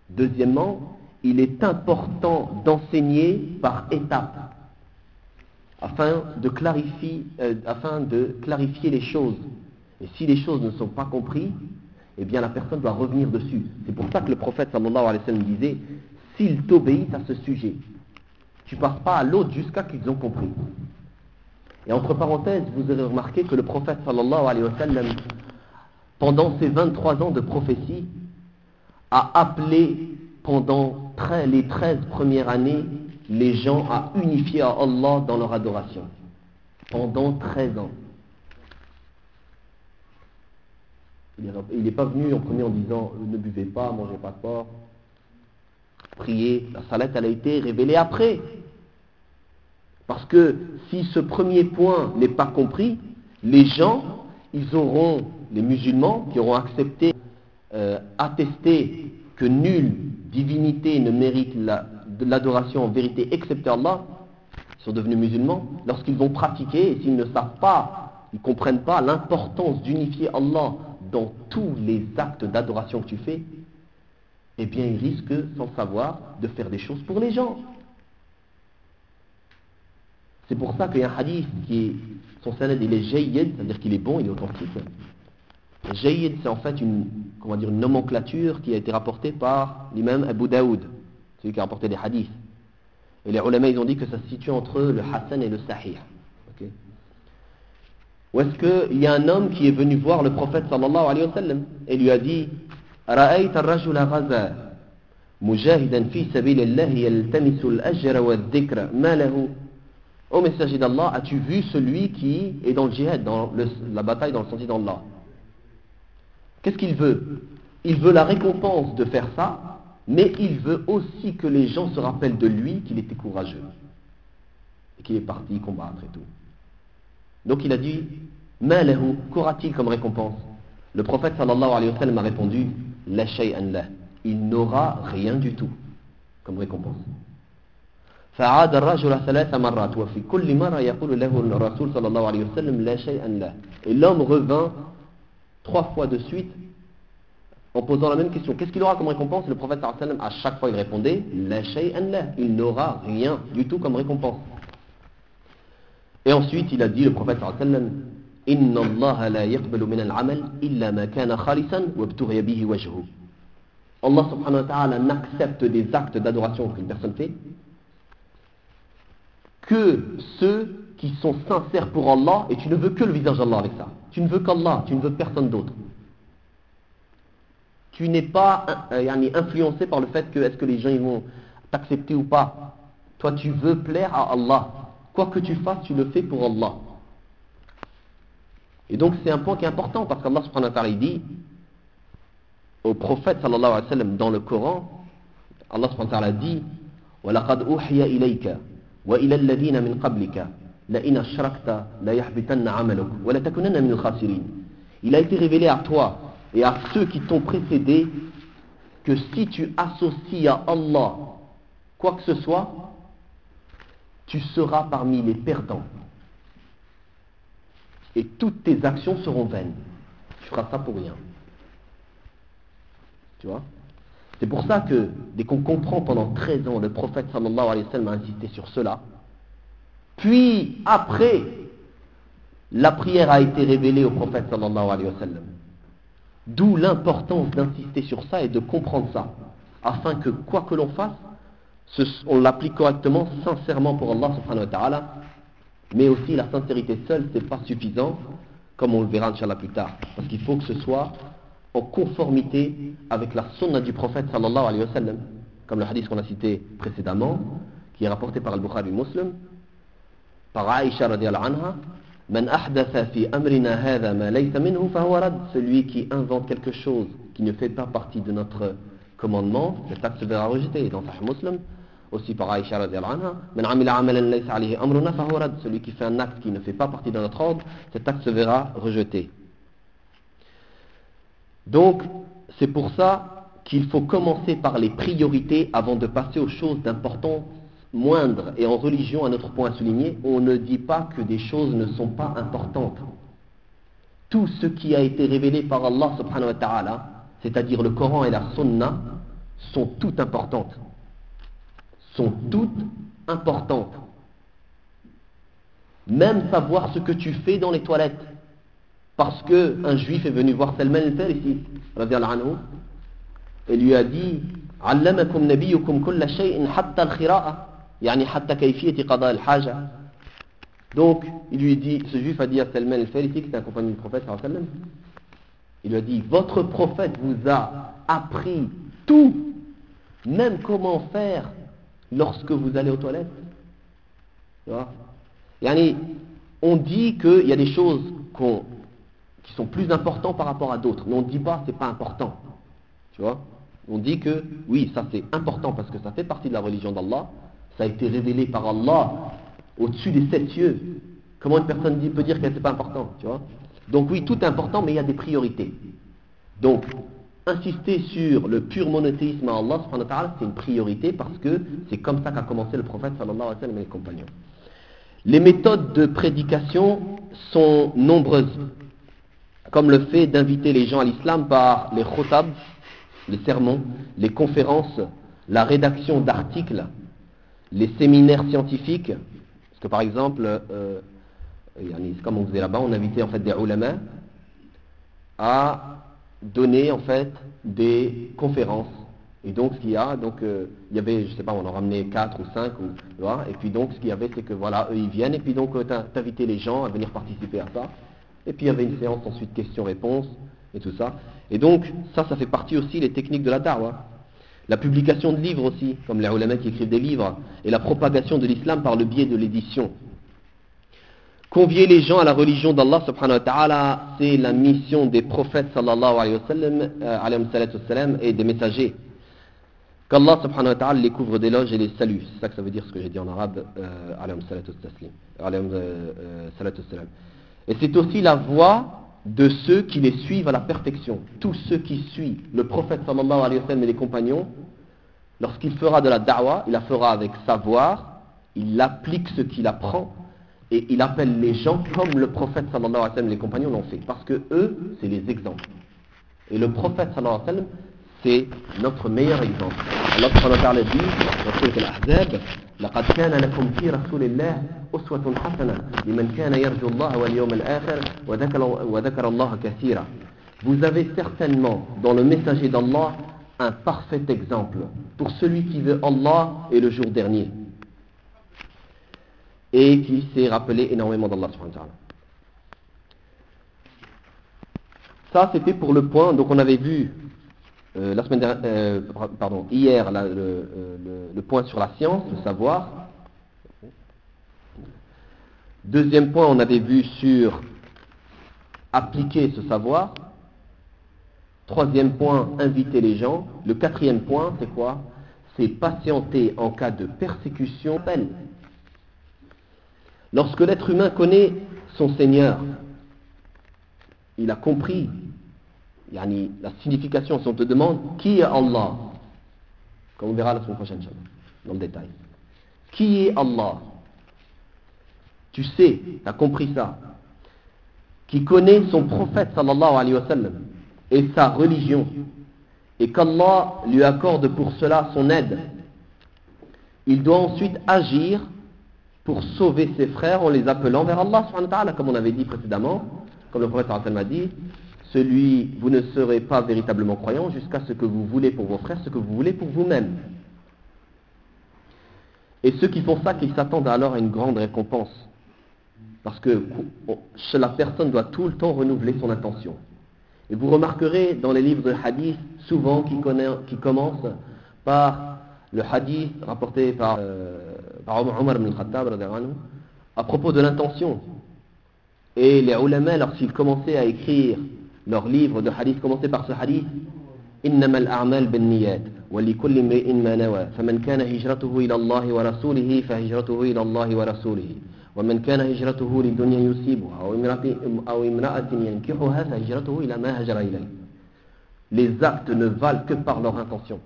Deuxièmement, il est important d'enseigner par étapes. afin de clarifier, euh, afin de clarifier les choses. Et si les choses ne sont pas comprises, eh bien la personne doit revenir dessus. C'est pour ça que le prophète sallallahu alayhi wa sallam disait, s'ils t'obéissent à ce sujet, tu passes pas à l'autre jusqu'à qu'ils ont compris. Et entre parenthèses, vous avez remarqué que le prophète sallallahu alayhi wa sallam, pendant ses vingt-trois ans de prophétie, a appelé pendant les treize premières années les gens à unifier à Allah dans leur adoration. Pendant treize ans. Il n'est pas venu en premier en disant ne buvez pas, mangez pas de porc, priez. La salette, elle a été révélée après. Parce que si ce premier point n'est pas compris, les gens, ils auront, les musulmans qui auront accepté, euh, attesté que nulle divinité ne mérite la, de l'adoration en vérité excepté Allah, ils sont devenus musulmans, lorsqu'ils vont pratiquer, et s'ils ne savent pas, ils ne comprennent pas l'importance d'unifier Allah dans tous les actes d'adoration que tu fais, eh bien ils risquent, sans savoir, de faire des choses pour les gens. C'est pour ça qu'il y a un hadith qui est, son sanad il est jayyid, c'est-à-dire qu'il est bon, il est authentique. Jayyid, c'est en fait une, comment dire, une nomenclature qui a été rapportée par l'imam Abu Daoud, celui qui a rapporté les hadiths. Et les ulama, ils ont dit que ça se situe entre le Hassan et le Sahih. Okay. Ou est-ce qu'il y a un homme qui est venu voir le prophète sallallahu alayhi wa sallam et lui a dit رأيت الرجل غزا مجاهدا في سبيل الله يلتمس الأجر والذكر ما له. Ô messager d'Allah, as-tu vu celui qui est dans le djihad, dans le, la bataille dans le sentier d'Allah? Qu'est-ce qu'il veut? Il veut la récompense de faire ça, mais il veut aussi que les gens se rappellent de lui, qu'il était courageux et qu'il est parti combattre et tout. Donc il a dit ma lahu, qu'aura-t-il comme récompense? Le prophète sallallahu alayhi wa sallam a répondu la shay'an lah, il n'aura rien du tout comme récompense. فعاد الرجل ثلاث مرات وفي كل مرة يقول له الرسول صلى الله عليه وسلم لا شيئا له. Et l'homme revint trois fois de suite en posant la même question. Qu'est-ce qu'il aura comme récompense? Le prophète sallallahu alayhi wa sallam, à chaque fois il répondait la shay'an lah, il n'aura rien du tout comme récompense. Et ensuite il a dit, le prophète sallallahu alayhi wa sallam, inna Allah la yaqbalu min al-amal illa ma kana khalisan wa ibtughiya bihi wajhu. Allah subhanahu wa ta'ala n'accepte des actes d'adoration qu'une personne fait que ceux qui sont sincères pour Allah, et tu ne veux que le visage d'Allah avec ça. Tu ne veux qu'Allah, tu ne veux personne d'autre. Tu n'es pas euh, influencé par le fait que est-ce que les gens ils vont t'accepter ou pas. Toi tu veux plaire à Allah. Quoi que tu fasses, tu le fais pour Allah. Et donc c'est un point qui est important parce qu'Allah subhanahu wa ta'ala dit au prophète sallallahu alayhi wa sallam dans le Coran, Allah subhanahu wa ta'ala dit وَلَقَدْ أُوحِيَ إِلَيْكَ وإلى الذين من قبلك لئن أشركت ليحبطن عملك ولتكونن من الخاسرين. Il a été révélé à toi et à ceux qui t'ont précédé que si tu associes à Allah quoi que ce soit, tu seras parmi les perdants et toutes tes actions seront vaines. Tu feras ça pour rien. Tu vois? C'est pour ça que, dès qu'on comprend pendant treize ans, le prophète sallallahu alayhi wa sallam a insisté sur cela. Puis, après, la prière a été révélée au prophète sallallahu alayhi wa sallam. D'où l'importance d'insister sur ça et de comprendre ça. Afin que, quoi que l'on fasse, on l'applique correctement, sincèrement pour Allah subhanahu wa ta'ala. Mais aussi, la sincérité seule, c'est pas suffisant, comme on le verra inchallah plus tard. Parce qu'il faut que ce soit en conformité avec la sunna du prophète sallallahu alayhi wa sallam, comme le hadith qu'on a cité précédemment, qui est rapporté par Al-Bukhari Muslim, par Aïcha radiyallahu anha, Man ahdatha fi amrina hadha ma laysa minhu fahuwa rad. Celui qui invente quelque chose qui ne fait pas partie de notre commandement, cet acte se verra rejeté. Dans Sahih Muslim, aussi par Aïcha radiyallahu anha, Man amila amalan laysa alayhi amruna fahuwa rad. Celui qui fait un acte qui ne fait pas partie de notre ordre, cet acte se verra rejeté. Donc, c'est pour ça qu'il faut commencer par les priorités avant de passer aux choses d'importance moindre. Et en religion, un autre point à souligner, on ne dit pas que des choses ne sont pas importantes. Tout ce qui a été révélé par Allah subhanahu wa ta'ala, c'est-à-dire le Coran et la Sunna, sont toutes importantes. Sont toutes importantes. même savoir ce que tu fais dans les toilettes. Parce qu'un juif est venu voir Salman al-Farisi, radiyallahu anhu, et lui a dit علمكم نبيكم كل شيء حتى الخراءة يعني حتى كيفية قضاء الحاجة. Donc il lui dit, ce juif a dit à Salman al-Farisi, qui était un compagnon du prophète sallallahu alayhi wa sallam, il lui a dit, votre prophète vous a appris tout, même comment faire lorsque vous allez aux toilettes. Tu vois, yani, on dit qu'il y a des choses qu'on, qui sont plus importantes par rapport à d'autres, mais on ne dit pas c'est pas important. Tu vois, on dit que oui, ça c'est important parce que ça fait partie de la religion d'Allah, ça a été révélé par Allah au-dessus des sept cieux. Comment une personne dit, peut dire que c'est pas important, tu vois? Donc oui, tout est important, mais il y a des priorités. Donc, insister sur le pur monothéisme à Allah, subhanahu wa ta'ala, c'est une priorité parce que c'est comme ça qu'a commencé le prophète sallallahu alayhi wa sallam et les compagnons. Les méthodes de prédication sont nombreuses, comme le fait d'inviter les gens à l'islam par les khutab, les sermons, les conférences, la rédaction d'articles, les séminaires scientifiques. Parce que par exemple, euh, comme on faisait là-bas, on invitait en fait des ulama à donner en fait des conférences. Et donc ce qu'il y a, donc euh, il y avait, je sais pas, on en ramenait quatre ou cinq, ou, tu vois, et puis donc ce qu'il y avait, c'est que voilà, eux ils viennent, et puis donc euh, t'invitais les gens à venir participer à ça. Et puis il y avait une séance ensuite questions-réponses et tout ça. Et donc ça, ça fait partie aussi des techniques de la da'wah. La publication de livres aussi, comme les ulama qui écrivent des livres, et la propagation de l'islam par le biais de l'édition. Convier les gens à la religion d'Allah subhanahu wa ta'ala, c'est la mission des prophètes sallallahu alayhi wa sallam, euh, alayhi wa sallam, et des messagers. Qu'Allah subhanahu wa ta'ala les couvre d'éloges et les salue. C'est ça que ça veut dire ce que j'ai dit en arabe, euh, alayhi wa sallam. Et c'est aussi la voie de ceux qui les suivent à la perfection. Tous ceux qui suivent le prophète sallallahu alayhi wa sallam et les compagnons, lorsqu'il fera de la da'wah, il la fera avec savoir, il applique ce qu'il apprend, et il appelle les gens comme le prophète sallallahu alayhi wa sallam et les compagnons l'ont fait. Parce que eux, c'est les exemples. Et le prophète sallallahu alayhi wa sallam, c'est notre meilleur exemple. Allah subhanahu wa ta'ala dit dans Sourate Al-Ahzab, لقد كان لكم في رسول الله أسوة حسنة لمن كان يرجو الله واليوم الآخر وذكر وذكر الله كثيرا. Vous avez certainement dans le messager d'Allah un parfait exemple pour celui qui veut Allah et le jour dernier et qui s'est rappelé énormément d'Allah subhanahu wa ta'ala. Ça c'était pour le point, donc on avait vu Euh, la semaine dernière, euh, pardon, hier la, le, le, le point sur la science, le savoir. Deuxième point, on avait vu sur appliquer ce savoir. Troisième point, inviter les gens. Le quatrième point, c'est quoi? C'est patienter en cas de persécution. Lorsque l'être humain connaît son Seigneur, il a compris Yani, la signification, si on te demande qui est Allah, comme on verra la semaine prochaine, dans le détail. Qui est Allah? Tu sais, tu as compris ça. Qui connaît son prophète sallallahu alayhi wa sallam et sa religion, et qu'Allah lui accorde pour cela son aide. Il doit ensuite agir pour sauver ses frères en les appelant vers Allah subhanahu wa ta'ala, comme on avait dit précédemment, comme le prophète sallallahu alayhi wa sallam a dit. Celui, vous ne serez pas véritablement croyant jusqu'à ce que vous voulez pour vos frères, ce que vous voulez pour vous-même. Et ceux qui font ça, qu'ils s'attendent alors à une grande récompense. Parce que la personne doit tout le temps renouveler son intention. Et vous remarquerez dans les livres de hadith, souvent qui, connaît, qui commencent par le hadith rapporté par, euh, par Omar ibn al-Khattab à propos de l'intention. Et les ulama, lorsqu'ils commençaient à écrire leur livre de hadith, commençaient par ce hadith: إنما الأعمال بالنيات ولكل امرئ ما نوى فمن كان هجرته إلى الله ورسوله فهجرته إلى الله ورسوله ومن كان هجرته لدنيا يصيبها أو امرأة أو امرأة ينكحها فهجرته إلى ما هاجر إليه. Les actes ne valent que par leur intention.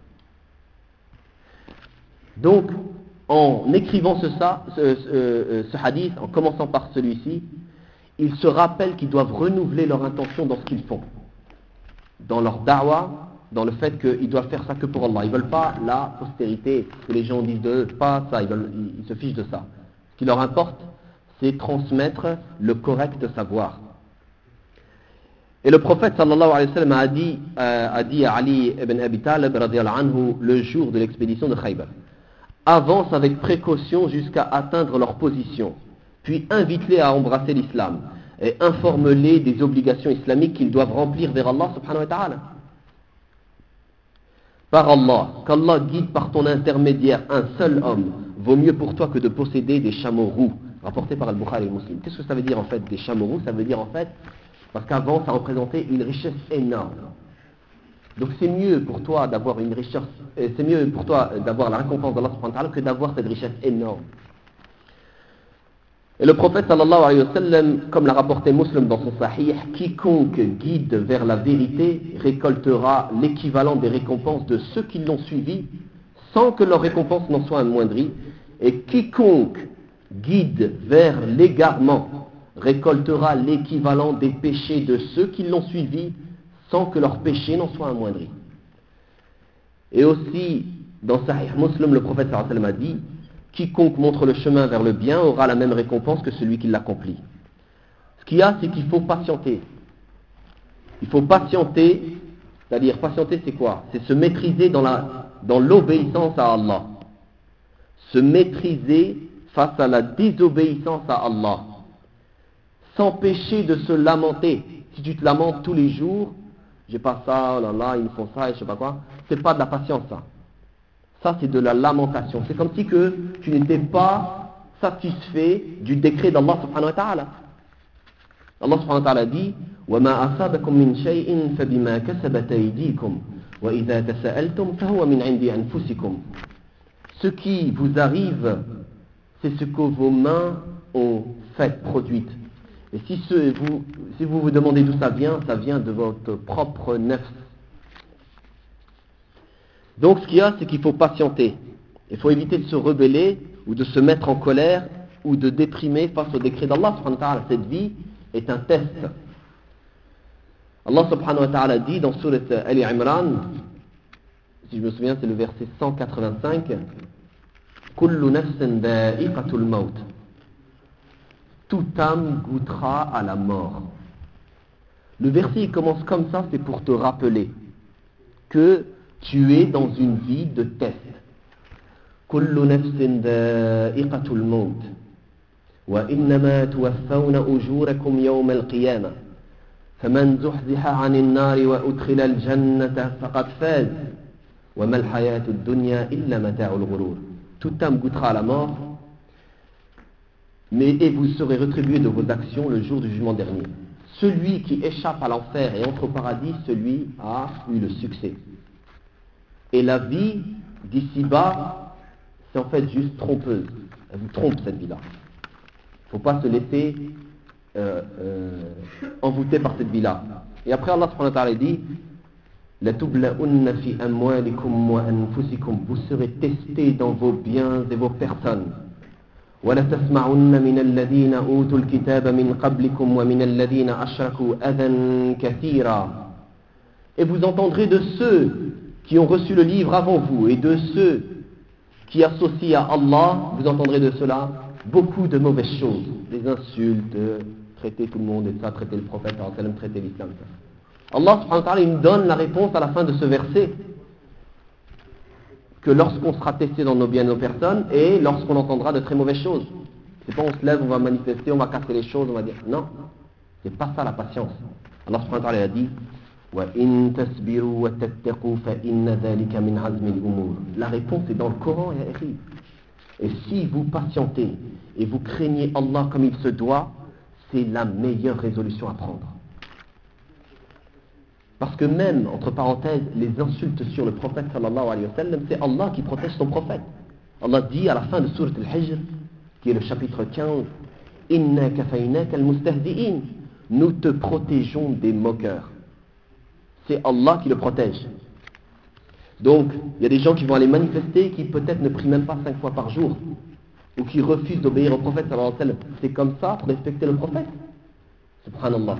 Donc, en écrivant ce, ça, ce, ce, ce hadith, en commençant par celui-ci, ils se rappellent qu'ils doivent renouveler leur intention dans ce qu'ils font, dans leur da'wah, dans le fait qu'ils doivent faire ça que pour Allah. Ils ne veulent pas la postérité, que les gens disent d'eux, pas ça, ils, veulent, ils se fichent de ça. Ce qui leur importe, c'est transmettre le correct savoir. Et le prophète sallallahu alayhi wa sallam a dit, euh, a dit à Ali ibn Abi Talib radiyallahu anhu le jour de l'expédition de Khaybar: avance avec précaution jusqu'à atteindre leur position, puis invite-les à embrasser l'islam et informe-les des obligations islamiques qu'ils doivent remplir vers Allah subhanahu wa ta'ala. Par Allah, qu'Allah guide par ton intermédiaire un seul homme vaut mieux pour toi que de posséder des chameaux roux, rapporté par Al-Bukhari et Muslim. Qu'est-ce que ça veut dire en fait des chameaux roux? Ça veut dire en fait, parce qu'avant ça représentait une richesse énorme. Donc c'est mieux pour toi d'avoir une richesse, c'est mieux pour toi d'avoir la récompense d'Allah subhanahu wa ta'ala que d'avoir cette richesse énorme. Et le prophète sallallahu alayhi wa sallam, comme l'a rapporté Muslim dans son sahih, quiconque guide vers la vérité récoltera l'équivalent des récompenses de ceux qui l'ont suivi sans que leur récompense n'en soit amoindrie, et quiconque guide vers l'égarement récoltera l'équivalent des péchés de ceux qui l'ont suivi sans que leurs péchés n'en soient amoindris. Et aussi, dans Sahih Muslim, le prophète sallallahu alayhi wa sallam a dit: quiconque montre le chemin vers le bien aura la même récompense que celui qui l'accomplit. Ce qu'il y a, c'est qu'il faut patienter. Il faut patienter, c'est-à-dire patienter, c'est quoi? C'est se maîtriser dans, la, dans l'obéissance à Allah. Se maîtriser face à la désobéissance à Allah. S'empêcher de se lamenter. Si tu te lamentes tous les jours, j'ai pas ça, oh là là, ils me font ça, et je sais pas quoi, c'est pas de la patience, ça. Ça, c'est de la lamentation. C'est comme si que tu n'étais pas satisfait du décret d'Allah subhanahu wa ta'ala. Allah subhanahu wa ta'ala dit: وَمَا أَصَابَكُم مِّن شَيْءٍ فَبِمَا كَسَبَتْ أَيْدِيكُم وَإِذَا تَسَأَلْتُمْ فَهُوَ مِنْ عِندِ أَنفُسِكُم. Ce qui vous arrive, c'est ce que vos mains ont fait, produite. Et si, ce, vous, si vous vous demandez d'où ça vient, ça vient de votre propre nefs. Donc ce qu'il y a, c'est qu'il faut patienter. Il faut éviter de se rebeller ou de se mettre en colère ou de déprimer face au décret d'Allah subhanahu wa ta'ala. Cette vie est un test. Allah subhanahu wa ta'ala dit dans Surat Ali Imran, si je me souviens c'est le verset cent quatre-vingt-cinq: Kullu nafsin dha'iqatul maut. Toute âme goûtera à la mort. Le verset il commence comme ça, c'est pour te rappeler que tu es dans une vie de test. Kullu nafsin dha'iqatul maut wa innama tuwaffawna ujurakum yawm al-qiyamah faman zuhziha 'anil nari wa udkhila al-jannata faqad faz wa ma al-hayatu ad-dunya illa mata'ul ghurur. Toute âme goûtera à la mort, mais et vous serez rétribués de vos actions le jour du jugement dernier. Celui qui échappe à l'enfer et entre au paradis, celui a eu le succès. Et la vie d'ici-bas, c'est en fait juste trompeuse. Elle vous trompe cette vie-là. Il ne faut pas se laisser euh, euh, envoûter par cette vie-là. Et après Allah subhanahu wa ta'ala dit: لَتُبْلَؤُنَّ فِي أَمْوَالِكُمْ وَأَنفُسِكُمْ. Vous serez testés dans vos biens et vos personnes. وَلَتَسْمَعُنَّ مِنَ الَّذِينَ أُوتُوا الْكِتَابَ مِنْ قَبْلِكُمْ وَمِنَ الَّذِينَ أَشْرَكُوا أَذًى كَثِيرًا. Et vous entendrez de ceux qui ont reçu le livre avant vous et de ceux qui associent à Allah, vous entendrez de cela beaucoup de mauvaises choses, des insultes, traiter tout le monde et ça, traiter le prophète, traiter l'islam. Allah subhanahu wa ta'ala, il nous donne la réponse à la fin de ce verset, que lorsqu'on sera testé dans nos biens et nos personnes et lorsqu'on entendra de très mauvaises choses. C'est pas on se lève, on va manifester, on va casser les choses, on va dire non, c'est pas ça la patience. Allah subhanahu wa ta'ala a dit: وَإِن تَصْبِرُوا وَتَتَّقُوا فَإِنَّ ذَلِكَ مِنْ عَزْمِ الْأُمُورِ. La réponse est dans le Coran et écrit. Et si vous patientez et vous craignez Allah comme il se doit, c'est la meilleure résolution à prendre. Parce que même, entre parenthèses, les insultes sur le prophète sallallahu alayhi wa sallam, c'est Allah qui protège son prophète. Allah dit à la fin de Surat Al-Hijr, qui est le chapitre quinze: Inna kafaynaka al-mustahzi'in. Nous te protégeons des moqueurs. C'est Allah qui le protège. Donc, il y a des gens qui vont aller manifester, qui peut-être ne prient même pas cinq fois par jour, ou qui refusent d'obéir au prophète sallallahu alayhi wa sallam. C'est comme ça pour respecter le prophète. Subhanallah.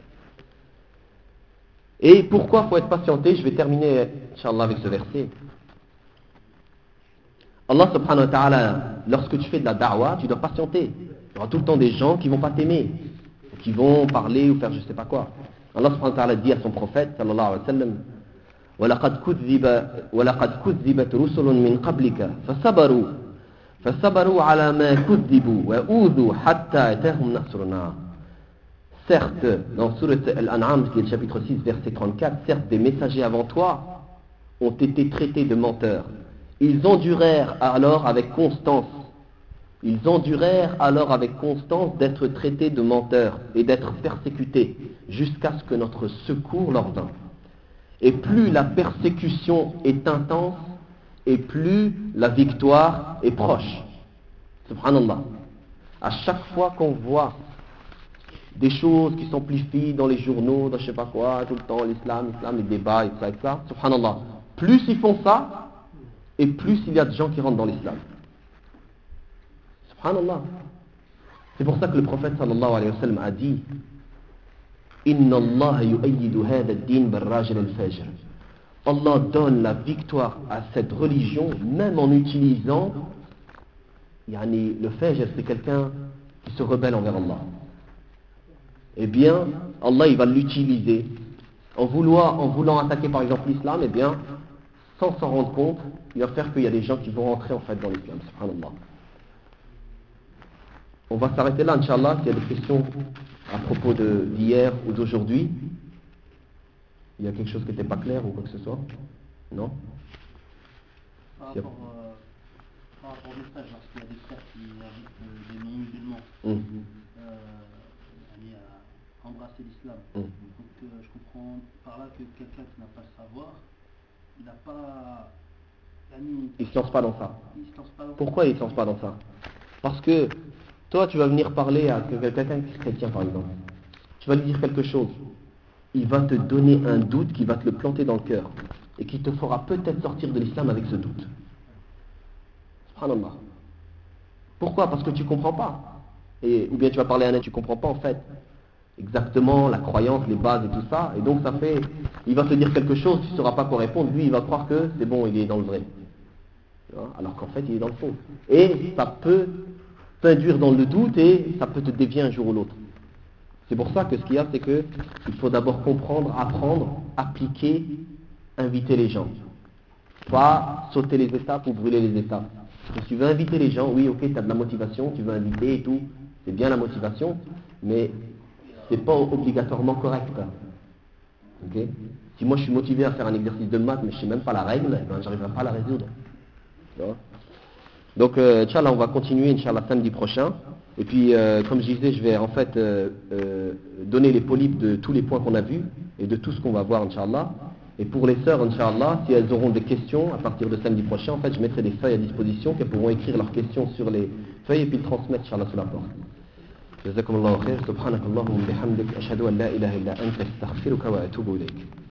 Et pourquoi il faut être patienté? Je vais terminer, Inch'Allah, avec ce verset. Allah subhanahu wa ta'ala, lorsque tu fais de la da'wah, tu dois patienter. Il y aura tout le temps des gens qui ne vont pas t'aimer, qui vont parler ou faire je ne sais pas quoi. Allah subhanahu wa ta'ala dit à son prophète, sallallahu alayhi wa sallam, وَلَقَدْ كُذِّبَ وَلَقَدْ كُذِّبَتْ رُسُلٌ مِّن قَبْلِكَ فَصَبَرُوا فَصَبَرُوا عَلَى مَا كُذِّبُوا وَأُوذُوا حَتَّى أَتَاهُمْ نَصْرُنَا. Certes, dans Surat Al-An'am, qui est le chapitre six, verset trente-quatre, certes, des messagers avant toi ont été traités de menteurs. Ils endurèrent alors avec constance. Ils endurèrent alors avec constance d'être traités de menteurs et d'être persécutés jusqu'à ce que notre secours leur vint. Et plus la persécution est intense, et plus la victoire est proche. Subhanallah. À chaque fois qu'on voit des choses qui s'amplifient dans les journaux, dans je sais pas quoi, tout le temps, l'islam, l'islam, les débats, et ça, et ça, subhanallah. Plus ils font ça, et plus il y a de gens qui rentrent dans l'islam. Subhanallah. C'est pour ça que le prophète sallallahu alayhi wa sallam a dit Inna Allah yu'ayyidu hadha ad-din bil-rajul al-fajr. Allah donne la victoire à cette religion même en utilisant yani, le fajr, c'est quelqu'un qui se rebelle envers Allah. Eh bien, Allah il va l'utiliser en voulant, en voulant attaquer par exemple l'islam, eh bien, sans s'en rendre compte, il va faire qu'il y a des gens qui vont rentrer en fait dans l'islam. Subhanallah. On va s'arrêter là, Inch'Allah, s'il y a des questions à propos de, d'hier ou d'aujourd'hui. Il y a quelque chose qui n'était pas clair ou quoi que ce soit? Non? Par rapport, euh, par rapport au message, lorsqu'il y a des frères qui invitent euh, des non-musulmans mmh. euh, à embrasser l'islam, mmh. donc euh, je comprends par là que quelqu'un qui n'a pas le savoir, il n'a pas... Il ne se lance pas dans ça. Il se lance pas dans Pourquoi ça. il ne se lance pas dans ça? Parce que toi, tu vas venir parler à quelqu'un qui est chrétien, par exemple. Tu vas lui dire quelque chose. Il va te donner un doute qui va te le planter dans le cœur et qui te fera peut-être sortir de l'islam avec ce doute. Subhanallah. Pourquoi? Parce que tu ne comprends pas. Et, ou bien tu vas parler à un et tu ne comprends pas en fait exactement la croyance, les bases et tout ça. Et donc ça fait, il va te dire quelque chose, tu ne sauras pas quoi répondre. Lui, il va croire que c'est bon, il est dans le vrai. Alors qu'en fait, il est dans le faux. Et ça peut t'induire dans le doute et ça peut te dévier un jour ou l'autre. C'est pour ça que ce qu'il y a, c'est que il faut d'abord comprendre, apprendre, appliquer, inviter les gens. Pas sauter les étapes ou brûler les étapes. Si tu veux inviter les gens, oui, ok, tu as de la motivation, tu veux inviter et tout, c'est bien la motivation, mais c'est pas obligatoirement correct. Okay? Si moi je suis motivé à faire un exercice de maths, mais je sais même pas la règle, ben, j'arriverai pas à la résoudre. Donc, euh, Inch'Allah, on va continuer, Inch'Allah, samedi prochain. Et puis, euh, comme je disais, je vais en fait euh, euh, donner les polypes de tous les points qu'on a vus et de tout ce qu'on va voir, Inch'Allah. Et pour les sœurs, Inch'Allah, si elles auront des questions à partir de samedi prochain, en fait, je mettrai des feuilles à disposition qu'elles pourront écrire leurs questions sur les feuilles et puis le transmettre, Inch'Allah, sous la porte. جزاكم الله خير سبحانك اللهم وبحمدك أشهد أن لا إله إلا أنت أستغفرك وأتوب إليك